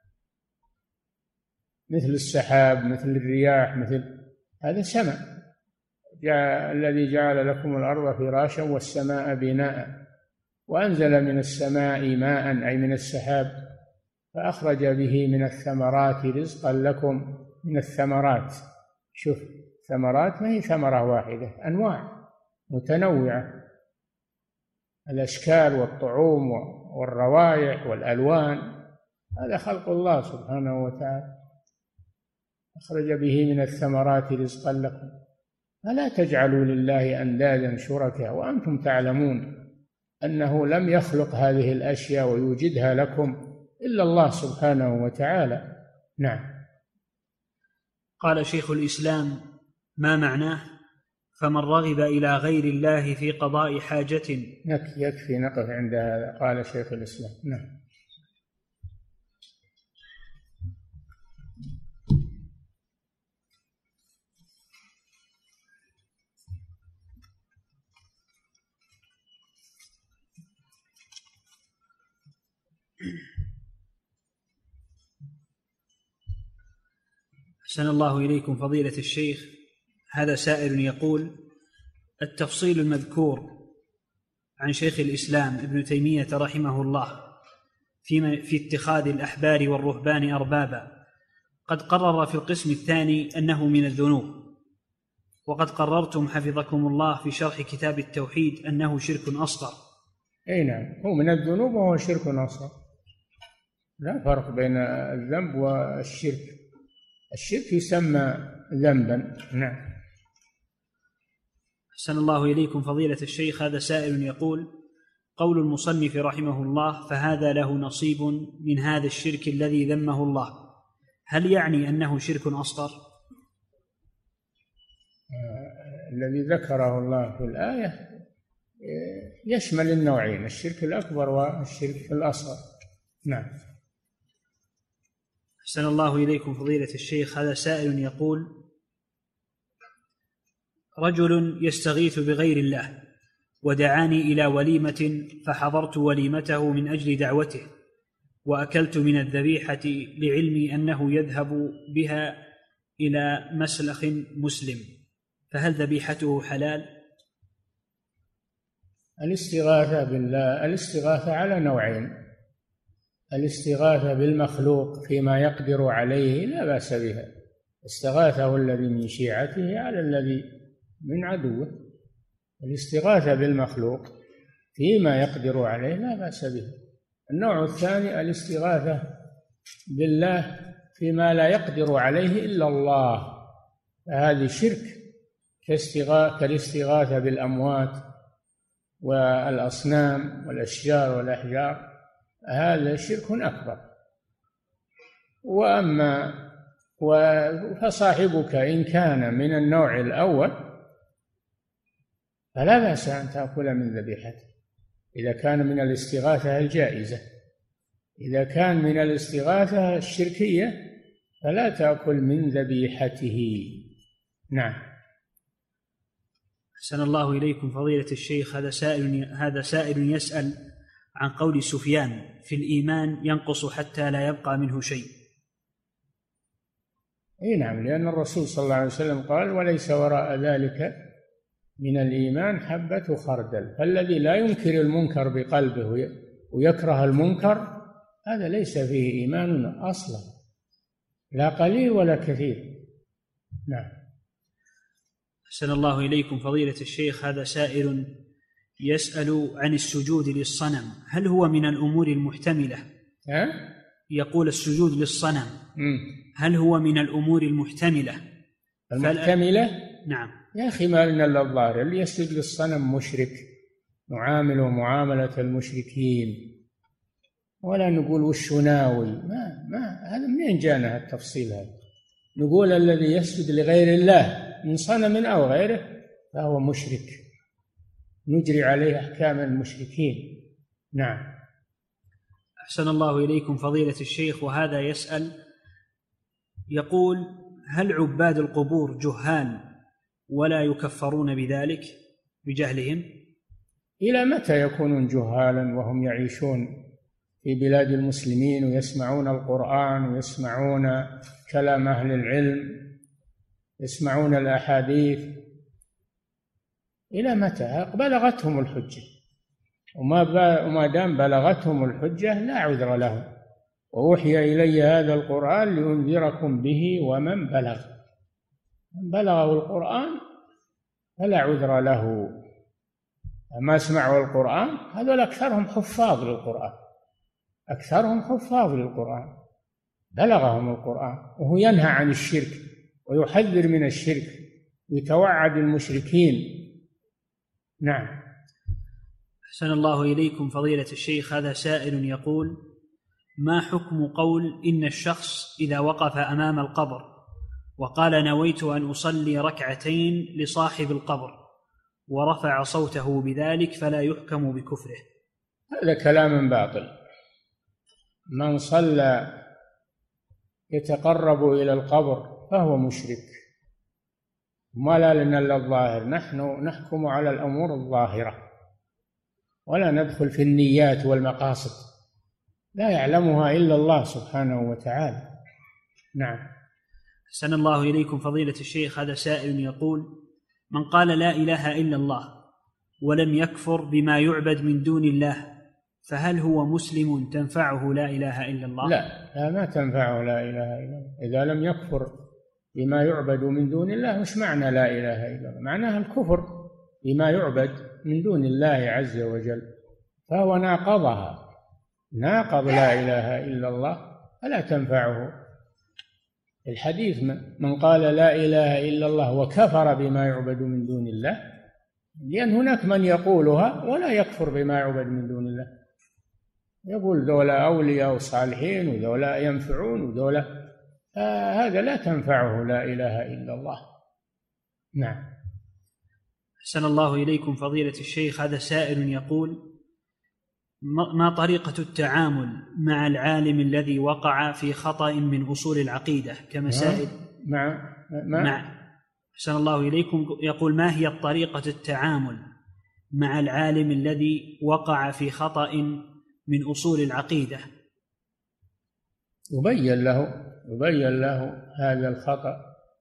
مثل السحاب مثل الرياح هذا سماء. الذي جعل لكم الأرض فراشا والسماء بناء وأنزل من السماء ماء أي من السحاب فأخرج به من الثمرات رزقا لكم. من الثمرات، شوف، ثمرات ما هي ثمرة واحدة، أنواع متنوعة، الأشكال والطعوم والروائح والألوان، هذا خلق الله سبحانه وتعالى. أخرج به من الثمرات رزقا لكم فلا تجعلوا لله أندادا شركاء وأنتم تعلمون أنه لم يخلق هذه الأشياء ويوجدها لكم إلا الله سبحانه وتعالى. نعم. قال شيخ الإسلام: ما معناه فمن رغب إلى غير الله في قضاء حاجة؟ يكفي نقف عند هذا. قال شيخ الإسلام. نعم. أحسن الله إليكم فضيلة الشيخ. هذا سائل يقول: التفصيل المذكور عن شيخ الإسلام ابن تيمية رحمه الله في اتخاذ الأحبار والرهبان أربابا قد قرر في القسم الثاني أنه من الذنوب، وقد قررتم حفظكم الله في شرح كتاب التوحيد أنه شرك أصغر. أي نعم، هو من الذنوب وهو شرك أصغر، لا فرق بين الذنب والشرك. الشرك يسمى ذنبا. نعم. أحسن الله إليكم فضيلة الشيخ. هذا سائل يقول: قول المصنف رحمه الله فهذا له نصيب من هذا الشرك الذي ذمه الله، هل يعني أنه شرك أصغر؟ الذي ذكره الله في الآية يشمل النوعين، الشرك الأكبر والشرك الأصغر. نعم. أحسن الله إليكم فضيلة الشيخ. هذا سائل يقول: رجل يستغيث بغير الله ودعاني إلى وليمة فحضرت وليمته من أجل دعوته، وأكلت من الذبيحة لعلمي أنه يذهب بها إلى مسلخ مسلم فهل ذبيحته حلال؟ الاستغاثة بالله، الاستغاثة على نوعين: الاستغاثة بالمخلوق فيما يقدر عليه لا بأس بها، استغاثه الذي من شيعته على الذي من عدوه. الاستغاثة بالمخلوق فيما يقدر عليه لا بأس بها. النوع الثاني الاستغاثة بالله فيما لا يقدر عليه إلا الله، هذه شرك كالاستغاثة بالأموات والأصنام والأشجار والأحجار، هذا شرك أكبر. وأما فصاحبك إن كان من النوع الأول فلا بأس أن تأكل من ذبيحته إذا كان من الاستغاثة الجائزة. إذا كان من الاستغاثة الشركية فلا تأكل من ذبيحته. نعم. أحسن الله إليكم فضيلة الشيخ، هذا سائل يسأل عن قول سفيان: في الإيمان ينقص حتى لا يبقى منه شيء. اي نعم، لأن الرسول صلى الله عليه وسلم قال: وليس وراء ذلك من الإيمان حبة خردل. فالذي لا ينكر المنكر بقلبه ويكره المنكر هذا ليس فيه إيمان أصلا، لا قليل ولا كثير. نعم. أحسن الله إليكم فضيلة الشيخ، هذا سائل يسأل عن السجود للصنم، هل هو من الأمور المحتملة؟ يقول السجود للصنم هل هو من الأمور المحتملة؟ نعم. يا أخي ما لنا إلا الظاهر، اللي يسجد للصنم مشرك، نعامله معاملة المشركين، ولا نقول وش ناوي. ما هذا منين جانا التفصيل هذا؟ نقول الذي يسجد لغير الله من صنم أو غيره فهو مشرك، نجري عليه أحكام المشركين. نعم. أحسن الله إليكم فضيلة الشيخ، وهذا يسأل يقول: هل عباد القبور جهال ولا يكفرون بذلك بجهلهم؟ إلى متى يكونون جهالا وهم يعيشون في بلاد المسلمين ويسمعون القرآن ويسمعون كلام أهل العلم، يسمعون الأحاديث؟ إلى متى؟ بلغتهم الحجة، وما دام بلغتهم الحجة لا عذر لهم. وأوحي إلي هذا القرآن لأنذركم به ومن بلغ. من بلغه القرآن فلا عذر له. ما سمعوا القرآن هذول أكثرهم حفاظ للقرآن، أكثرهم حفاظ للقرآن، بلغهم القرآن، وهو ينهى عن الشرك ويحذر من الشرك ويتوعد المشركين. نعم. أحسن الله إليكم فضيلة الشيخ، هذا سائل يقول: ما حكم قول إن الشخص إذا وقف أمام القبر وقال نويت أن أصلي ركعتين لصاحب القبر ورفع صوته بذلك فلا يحكم بكفره؟ هذا كلام باطل. من صلى يتقرب إلى القبر فهو مشرك، ما لا لنا إلا الظاهر. نحن نحكم على الأمور الظاهرة ولا ندخل في النيات والمقاصد، لا يعلمها إلا الله سبحانه وتعالى. نعم. أحسن الله إليكم فضيلة الشيخ، هذا سائل يقول: من قال لا إله إلا الله ولم يكفر بما يعبد من دون الله فهل هو مسلم تنفعه لا إله إلا الله؟ لا، ما تنفعه لا إله إلا الله إذا لم يكفر بما يعبد من دون الله. مش معنى لا إله إلا الله؟ معناها الكفر بما يعبد من دون الله عز وجل، فهو ناقضها، ناقض لا إله إلا الله فلا تنفعه. الحديث: من قال لا إله إلا الله وكفر بما يعبد من دون الله، لأن هناك من يقولها ولا يكفر بما يعبد من دون الله، يقول ذولا أولياء وصالحين وذولا ينفعون وذولا، هذا لا تنفعه لا إله إلا الله. نعم. أحسن الله إليكم فضيلة الشيخ، هذا سائل يقول: ما طريقة التعامل مع العالم الذي وقع في خطأ من أصول العقيدة كمسائل أحسن الله إليكم يقول: ما هي طريقة التعامل مع العالم الذي وقع في خطأ من أصول العقيدة؟ يبين له هذا الخطأ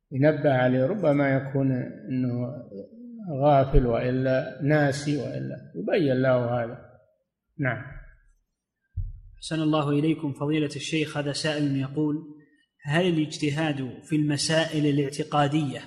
ينبه عليه، ربما يكون أنه غافل وإلا ناسي وإلا يبين له هذا. نعم. أحسن الله إليكم فضيلة الشيخ، هذا سائل يقول: هل الاجتهاد في المسائل الاعتقادية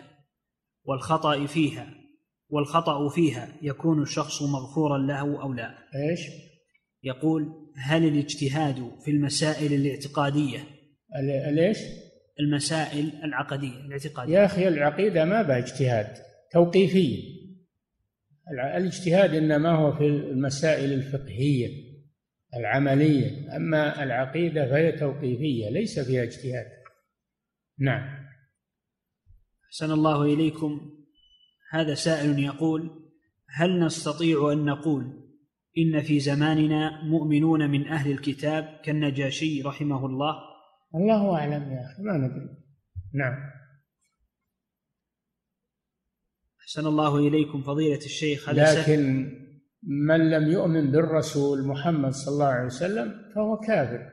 والخطأ فيها يكون الشخص مغفورا له أو لا؟ إيش؟ يقول: هل الاجتهاد في المسائل الاعتقادية ليش؟ المسائل العقدية الاعتقادية. يا أخي العقيدة ما بها اجتهاد، توقيفية. الاجتهاد إنما هو في المسائل الفقهية العملية، أما العقيدة فهي توقيفية ليس فيها اجتهاد. نعم. أحسن الله إليكم، هذا سائل يقول: هل نستطيع أن نقول إن في زماننا مؤمنون من أهل الكتاب كالنجاشي رحمه الله؟ الله أعلم يا أخي، ما ندري. نعم. أحسن الله إليكم فضيلة الشيخ، لكن من لم يؤمن بالرسول محمد صلى الله عليه وسلم فهو كافر،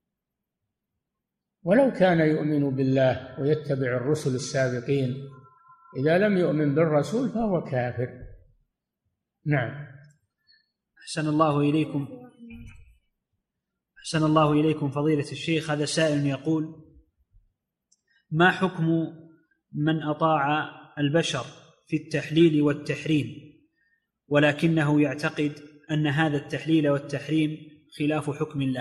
ولو كان يؤمن بالله ويتبع الرسل السابقين، إذا لم يؤمن بالرسول فهو كافر. نعم. أحسن الله إليكم فضيلة الشيخ، هذا سائل يقول: ما حكم من أطاع البشر في التحليل والتحريم ولكنه يعتقد أن هذا التحليل والتحريم خلاف حكم الله؟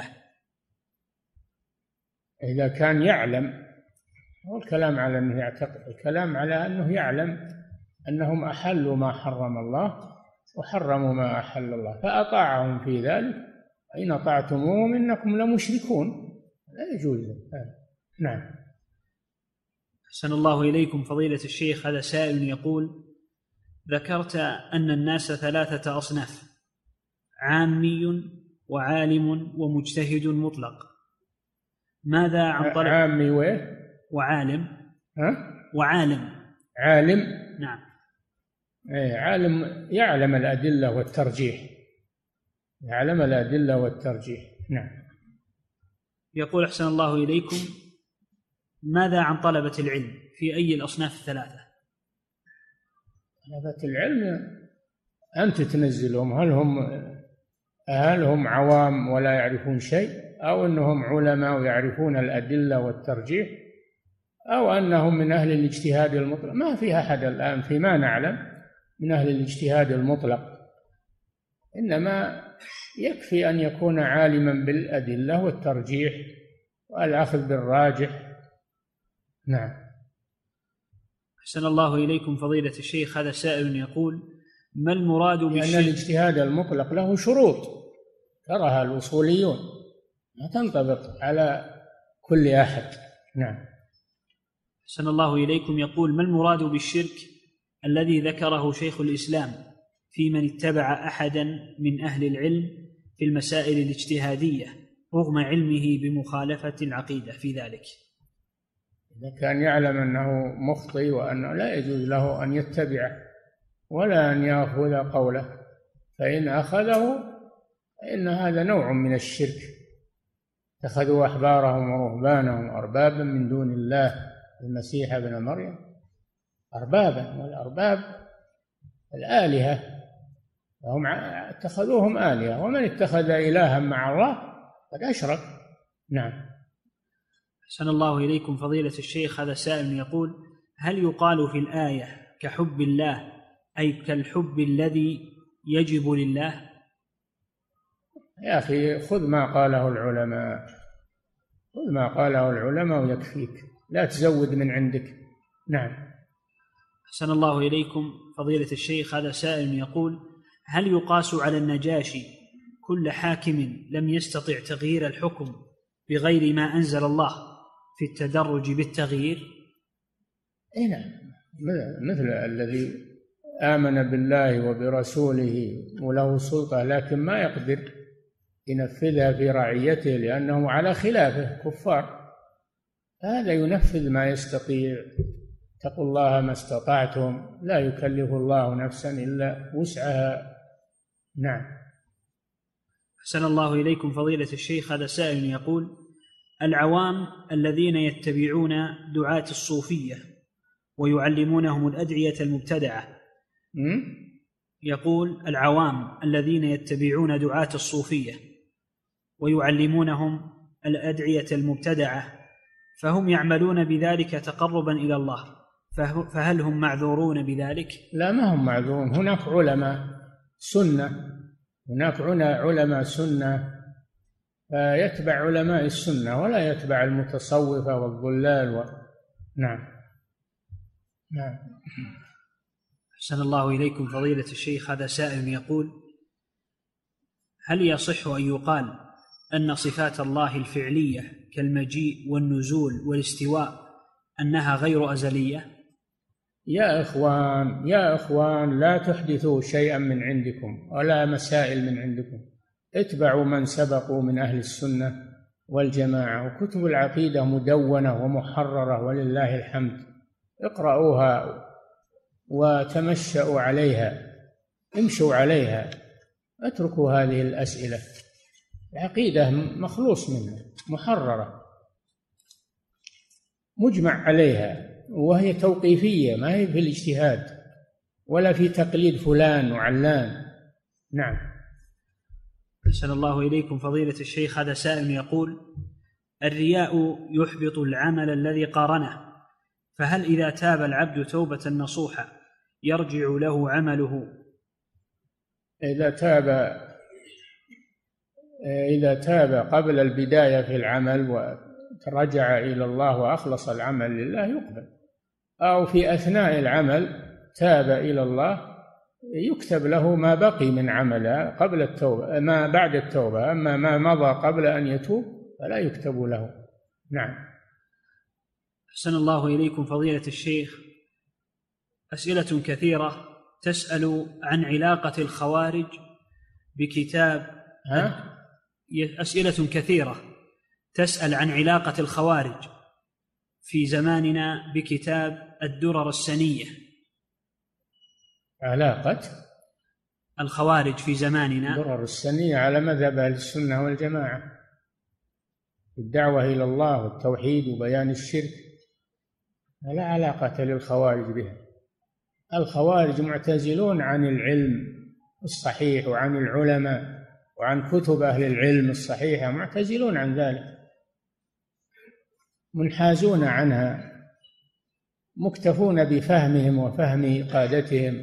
إذا كان يعلم، والكلام على أنه يعتقد، الكلام على أنه يعلم أنهم أحلوا ما حرم الله وحرموا ما أحل الله فأطاعهم في ذلك، إن أطعتموهم إنكم لمشركون، لا يجوز. نعم. أحسن الله إليكم فضيلة الشيخ، هذا سائل يقول: ذكرت أن الناس 3 أصناف: عامي وعالم ومجتهد مطلق، ماذا عن طلب عامي وعالم؟ وعالم. عالم. نعم. عالم يعلم الأدلة والترجيح، يعلم الأدلة والترجيح. نعم. يقول: أحسن الله إليكم، ماذا عن طلبة العلم في أي الأصناف 3؟ طلبة العلم أنت تنزلهم، هل هم عوام ولا يعرفون شيء، أو أنهم علماء ويعرفون الأدلة والترجيح، أو أنهم من أهل الاجتهاد المطلق. ما في أحد الآن فيما نعلم من أهل الاجتهاد المطلق، إنما يكفي أن يكون عالما بالأدلة والترجيح والأخذ بالراجح. نعم. أحسن الله إليكم فضيلة الشيخ، هذا سائل يقول: ما المراد لأن الاجتهاد المطلق له شروط تراها الأصوليون، ما تنطبق على كل أحد. نعم. أحسن الله إليكم، يقول: ما المراد بالشرك الذي ذكره شيخ الإسلام في من اتبع أحدا من أهل العلم في المسائل الاجتهادية رغم علمه بمخالفة العقيدة في ذلك؟ إذا كان يعلم أنه مخطئ وأنه لا يجوز له أن يتبعه ولا أن يأخذ قوله، فإن أخذه فإن هذا نوع من الشرك. اتخذوا أحبارهم ورهبانهم أربابا من دون الله، المسيح ابن مريم أربابا، والأرباب الآلهة، وهم اتخذوهم آلهة، ومن اتخذ إلها مع الله قد أشرك. نعم. أحسن الله إليكم فضيلة الشيخ، هذا سائل يقول: هل يقال في الآية كحب الله أي كالحب الذي يجب لله؟ يا أخي خذ ما قاله العلماء، خذ ما قاله العلماء ويكفيك، لا تزود من عندك. نعم. أحسن الله إليكم فضيلة الشيخ، هذا سائل يقول: هل يقاس على النجاشي كل حاكم لم يستطع تغيير الحكم بغير ما أنزل الله في التدرج بالتغيير؟ نعم، مثل الذي آمن بالله وبرسوله وله سلطة لكن ما يقدر ينفذها في رعيته لأنه على خلافه كفار، هذا ينفذ ما يستطيع. اتقوا الله ما استطعتم، لا يكلف الله نفسا إلا وسعها. نعم. أحسن الله إليكم فضيلة الشيخ، هذا سائل يقول: العوام الذين يتبعون دعاة الصوفية ويعلمونهم الأدعية المبتدعة. يقول العوام الذين يتبعون دعاة الصوفية ويعلمونهم الأدعية المبتدعة، فهم يعملون بذلك تقربا إلى الله، فهل هم معذورون بذلك؟ لا، ما هم معذورون. هناك علماء سنة، هناك علماء سنة، فيتبع علماء السنة ولا يتبع المتصوفة والضلال نعم. نعم. أحسن الله إليكم فضيلة الشيخ. هذا سائل يقول: هل يصح أن يقال أن صفات الله الفعلية كالمجيء والنزول والاستواء أنها غير أزلية؟ يا إخوان لا تحدثوا شيئا من عندكم ولا مسائل من عندكم، اتبعوا من سبقوا من أهل السنة والجماعة، وكتب العقيدة مدونة ومحررة ولله الحمد، اقرأوها وتمشوا عليها، امشوا عليها، اتركوا هذه الأسئلة. العقيدة مخلوص منها، محررة مجمع عليها، وهي توقيفية، ما هي في الاجتهاد ولا في تقليد فلان وعلان. نعم. أحسن الله إليكم فضيلة الشيخ. هذا سائل يقول: الرياء يحبط العمل الذي قارنه، فهل إذا تاب العبد توبة نصوحة يرجع له عمله؟ إذا تاب قبل البداية في العمل ورجع إلى الله وأخلص العمل لله يقبل، أو في أثناء العمل تاب إلى الله يكتب له ما بقي من عمله قبل التوبة، ما بعد التوبة، أما ما مضى قبل أن يتوب فلا يكتب له. نعم. أحسن الله إليكم فضيلة الشيخ. أسئلة كثيرة تسأل عن علاقة الخوارج بكتاب أسئلة كثيرة تسأل عن علاقة الخوارج في زماننا بكتاب الدرر السنية. علاقة الخوارج في زماننا، الدرر السنية على مذهب أهل السنة والجماعة، الدعوة إلى الله والتوحيد وبيان الشرك، لا علاقة للخوارج بها. الخوارج معتزلون عن العلم الصحيح وعن العلماء وعن كتب أهل العلم الصحيحة، معتزلون عن ذلك، منحازون عنها، مكتفون بفهمهم وفهم قادتهم،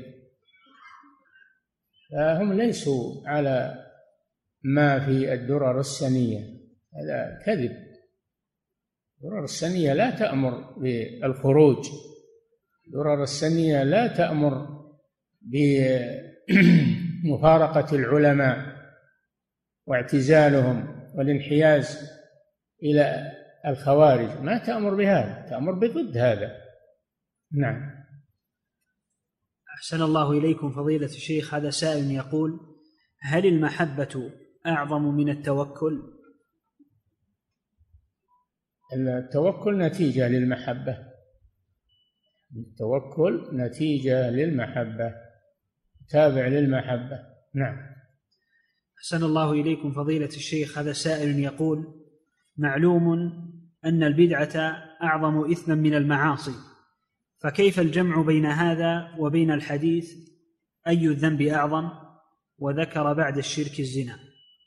فهم ليسوا على ما في الدرر السنية، هذا كذب. الدرر السنية لا تأمر بالخروج، الدرر السنية لا تأمر بمفارقة العلماء واعتزالهم والانحياز إلى الخوارج، ما تأمر بهذا، تأمر بضد هذا. نعم. أحسن الله إليكم فضيلة الشيخ. هذا سائل يقول: هل المحبة أعظم من التوكل؟ التوكل نتيجة للمحبة، التوكل نتيجة للمحبة، تابع للمحبة. نعم. أحسن الله إليكم فضيلة الشيخ. هذا سائل يقول: معلوم أن البدعة أعظم إثما من المعاصي، فكيف الجمع بين هذا وبين الحديث أي الذنب أعظم؟ وذكر بعد الشرك الزنا.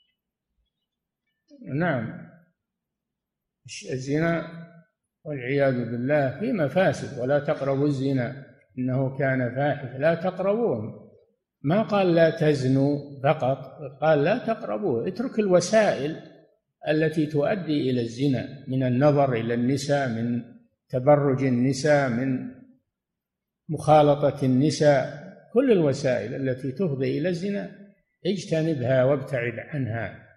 نعم، الزنا والعياذ بالله فيه مفاسد، ولا تقربوا الزنا إنه كان فاحشة، لا تقربوه، ما قال لا تزنوا فقط، قال لا تقربوه، اترك الوسائل التي تؤدي إلى الزنا من النظر إلى النساء، من تبرج النساء، من مخالطة النساء، كل الوسائل التي تفضي إلى الزنا اجتنبها وابتعد عنها،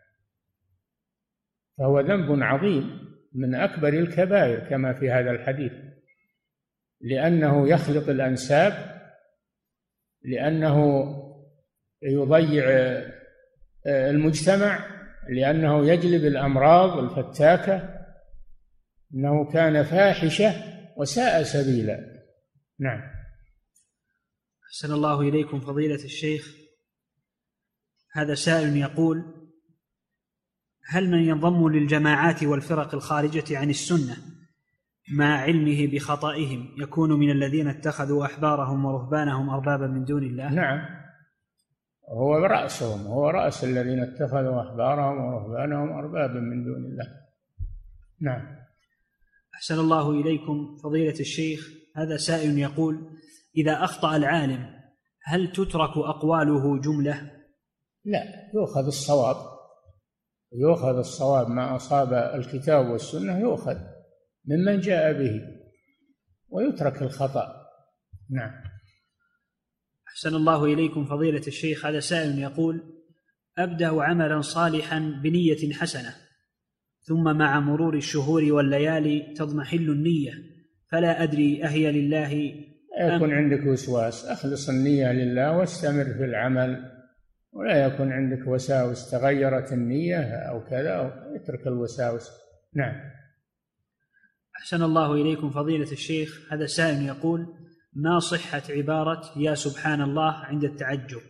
فهو ذنب عظيم من أكبر الكبائر كما في هذا الحديث، لأنه يخلط الأنساب، لأنه يضيع المجتمع، لأنه يجلب الأمراض الفتاكة، إنه كان فاحشة وساء سبيلا. نعم. أحسن الله إليكم فضيلة الشيخ. هذا سائل يقول: هل من ينضم للجماعات والفرق الخارجة عن السنة مع علمه بخطئهم يكون من الذين اتخذوا أحبارهم ورهبانهم أربابا من دون الله؟ نعم، هو رأسهم، هو رأس الذين اتخذوا أحبارهم ورهبانهم أربابا من دون الله. نعم. أحسن الله إليكم فضيلة الشيخ، هذا سائل يقول: إذا أخطأ العالم هل تترك أقواله جملة؟ لا، يؤخذ الصواب، يؤخذ الصواب، ما أصاب الكتاب والسنة يؤخذ ممن جاء به ويترك الخطأ. نعم. أحسن الله إليكم فضيلة الشيخ، هذا سائل يقول: أبدأ عملا صالحا بنية حسنة، ثم مع مرور الشهور والليالي تضمحل النية، فلا أدري أهي لله يكون عندك وسواس، أخلص النية لله واستمر في العمل، ولا يكون عندك وساوس تغيرت النية أو كذا، أو اترك الوساوس. نعم. أحسن الله إليكم فضيلة الشيخ، هذا سائل يقول: ما صحة عبارة يا سبحان الله عند التعجب؟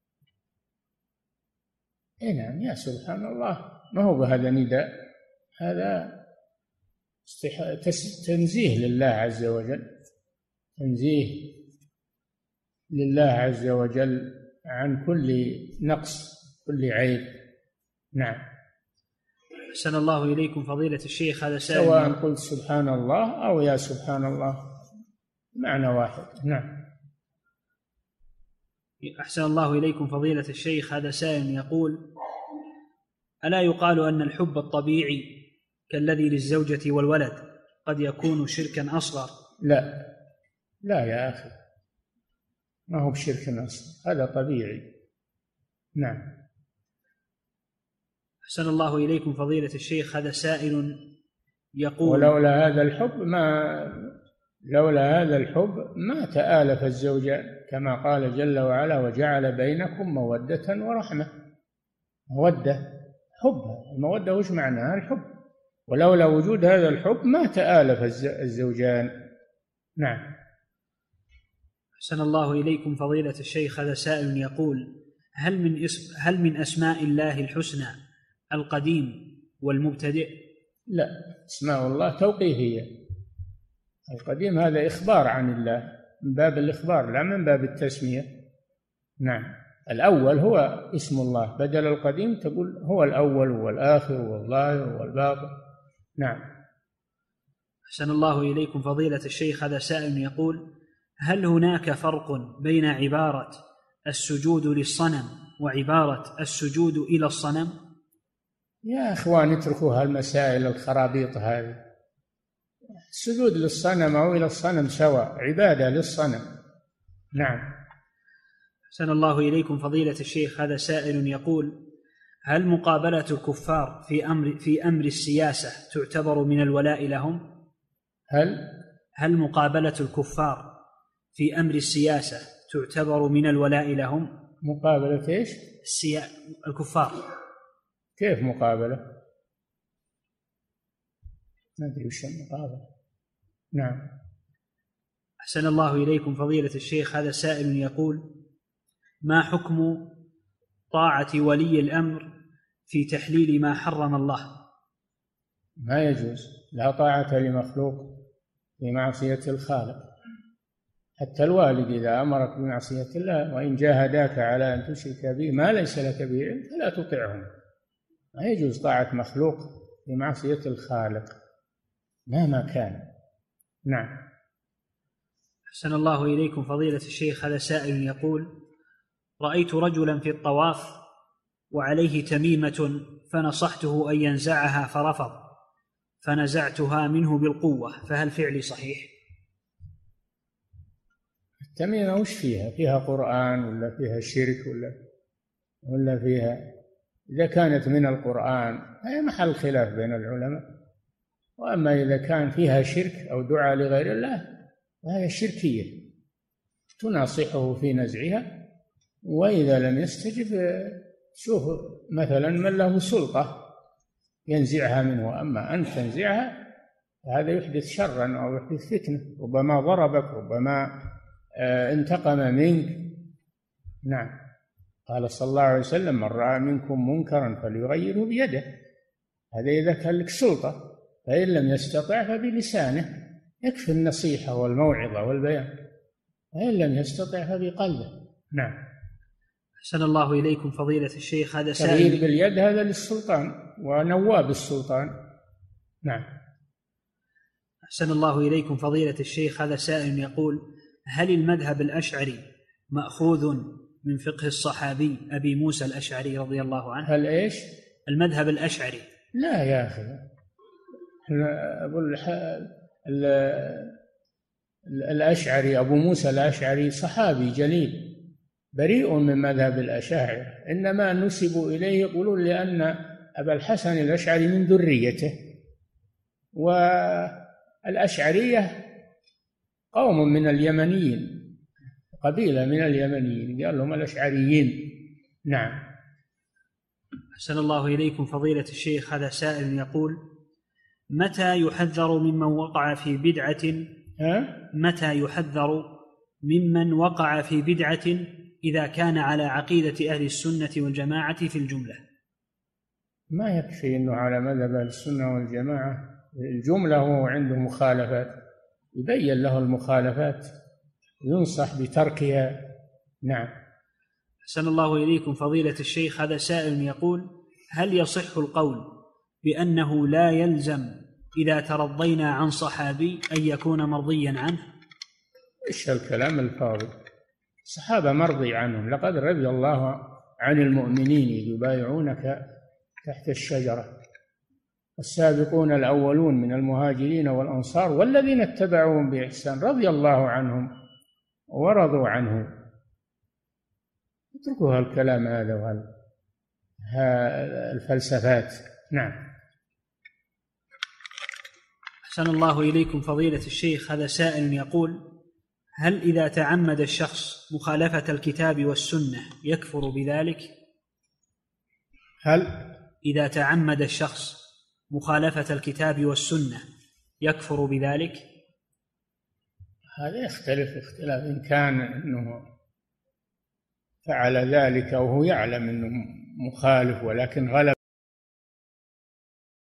نعم، يا سبحان الله ما هو بهذا نداء، هذا تنزيه لله عز وجل، تنزيه لله عز وجل عن كل نقص، كل عيب. نعم. أحسن الله إليكم فضيلة الشيخ، هذا سائل سواء قلت سبحان الله أو يا سبحان الله معنى واحد. نعم. أحسن الله إليكم فضيلة الشيخ، هذا سائل يقول: ألا يقال أن الحب الطبيعي كالذي للزوجة والولد قد يكون شركا أصغر؟ لا، لا يا أخي، ما هو بشرك أصغر، هذا طبيعي. نعم. أحسن الله إليكم فضيلة الشيخ، هذا سائل يقول: ولولا هذا الحب ما تآلف الزوجان، كما قال جل وعلا: وجعل بينكم مودة ورحمة. مودة، حب، المودة وش معناها؟ الحب. ولولا وجود هذا الحب ما تآلف الزوجان. نعم. أحسن الله إليكم فضيلة الشيخ، هذا سائل يقول: هل من أسماء الله الحسنى القديم والمبتدئ؟ لا، اسماء الله توقيفية. القديم هذا إخبار عن الله، من باب الإخبار لا من باب التسمية. نعم. الأول هو اسم الله، بدل القديم تقول هو الأول والآخر والظاهر والباطن. نعم. أحسن الله إليكم فضيلة الشيخ، هذا سائل يقول: هل هناك فرق بين عبارة السجود للصنم وعبارة السجود إلى الصنم؟ يا أخوان اتركوا هالمسائل الخرابيط هذه. السجود للصنم أو إلى الصنم سواء، عبادة للصنم. نعم. أحسن الله إليكم فضيلة الشيخ، هذا سائل يقول: هل مقابلة الكفار في أمر السياسة تعتبر من الولاء لهم؟ هل مقابلة الكفار في أمر السياسة تعتبر من الولاء لهم؟ مقابلة إيش؟ الكفار. كيف مقابلة؟ ما أدري وش المقابلة. نعم. أحسن الله إليكم فضيلة الشيخ، هذا سائل يقول: ما حكم طاعة ولي الأمر في تحليل ما حرم الله؟ ما يجوز، لا طاعة لمخلوق في معصية الخالق. حتى الوالد إذا أمرك بمعصية الله وإن جاهداك على أن تشرك به ما ليس لك به علم فلا تطعهم. ما يجوز طاعة مخلوق في معصية الخالق مهما كان. نعم. أحسن الله إليكم فضيلة الشيخ، هذا سائل يقول: رأيت رجلا في الطواف وعليه تميمة فنصحته أن ينزعها فرفض، فنزعتها منه بالقوة، فهل فعلي صحيح؟ التميمة وش فيها قرآن ولا فيها شرك ولا فيها؟ إذا كانت من القرآن هي محل خلاف بين العلماء، وأما إذا كان فيها شرك أو دعاء لغير الله فهي شركية، تناصحه في نزعها، وإذا لم يستجب شوف مثلا من له سلطة ينزعها منه، أما أن تنزعها هذا يحدث شرا أو يحدث فتنة، ربما ضربك، ربما انتقم منك. نعم. قال صلى الله عليه وسلم: من رأى منكم منكرا فليغيره بيده. هذا إذا كان لك سلطة، فإن لم يستطع فبلسانه، يكفي النصيحة والموعظة والبيان، وإن لم يستطع فبقلبه. نعم. أحسن الله إليكم فضيلة الشيخ. هذا تغيير سائل باليد هذا للسلطان ونواب السلطان. نعم. أحسن الله إليكم فضيلة الشيخ. هذا سائل يقول: هل المذهب الأشعري مأخوذ من فقه الصحابي أبي موسى الأشعري رضي الله عنه؟ هل إيش؟ المذهب الأشعري. لا يا أخي، الأشعري أبو موسى الأشعري صحابي جليل بريء من مذهب الأشاعرة، إنما نسبوا إليه يقولون لأن أبا الحسن الأشعري من ذريته، والأشعرية قوم من اليمنيين، قبيلة من اليمنيين قال لهم الأشعريين. نعم. أحسن الله إليكم فضيلة الشيخ. هذا سائل يقول: متى يحذر ممن وقع في بدعة متى يحذر ممن وقع في بدعة إذا كان على عقيدة أهل السنة والجماعة في الجملة؟ ما يكفي أنه على مذهب أهل السنة والجماعة الجملة، هو عنده مخالفات يبين له المخالفات، ينصح بتركها. نعم. أحسن الله إليكم فضيلة الشيخ. هذا سائل يقول: هل يصح القول بأنه لا يلزم إذا ترضينا عن صحابي أن يكون مرضيا عنه؟ إيش الكلام الفاضي؟ الصحابة مرضي عنهم، لقد رضي الله عن المؤمنين إذ يبايعونك تحت الشجرة والسابقون الأولون من المهاجرين والأنصار والذين اتبعوهم بإحسان رضي الله عنهم ورضوا عنه. اتركوا الكلام هذا الفلسفات. نعم. أحسن الله إليكم فضيلة الشيخ. هذا سائل يقول: هل إذا تعمد الشخص مخالفة الكتاب والسنة يكفر بذلك؟ هل إذا تعمد الشخص مخالفة الكتاب والسنة يكفر بذلك؟ هذا يختلف اختلاف، إن كان أنه فعل ذلك وهو يعلم أنه مخالف ولكن غلب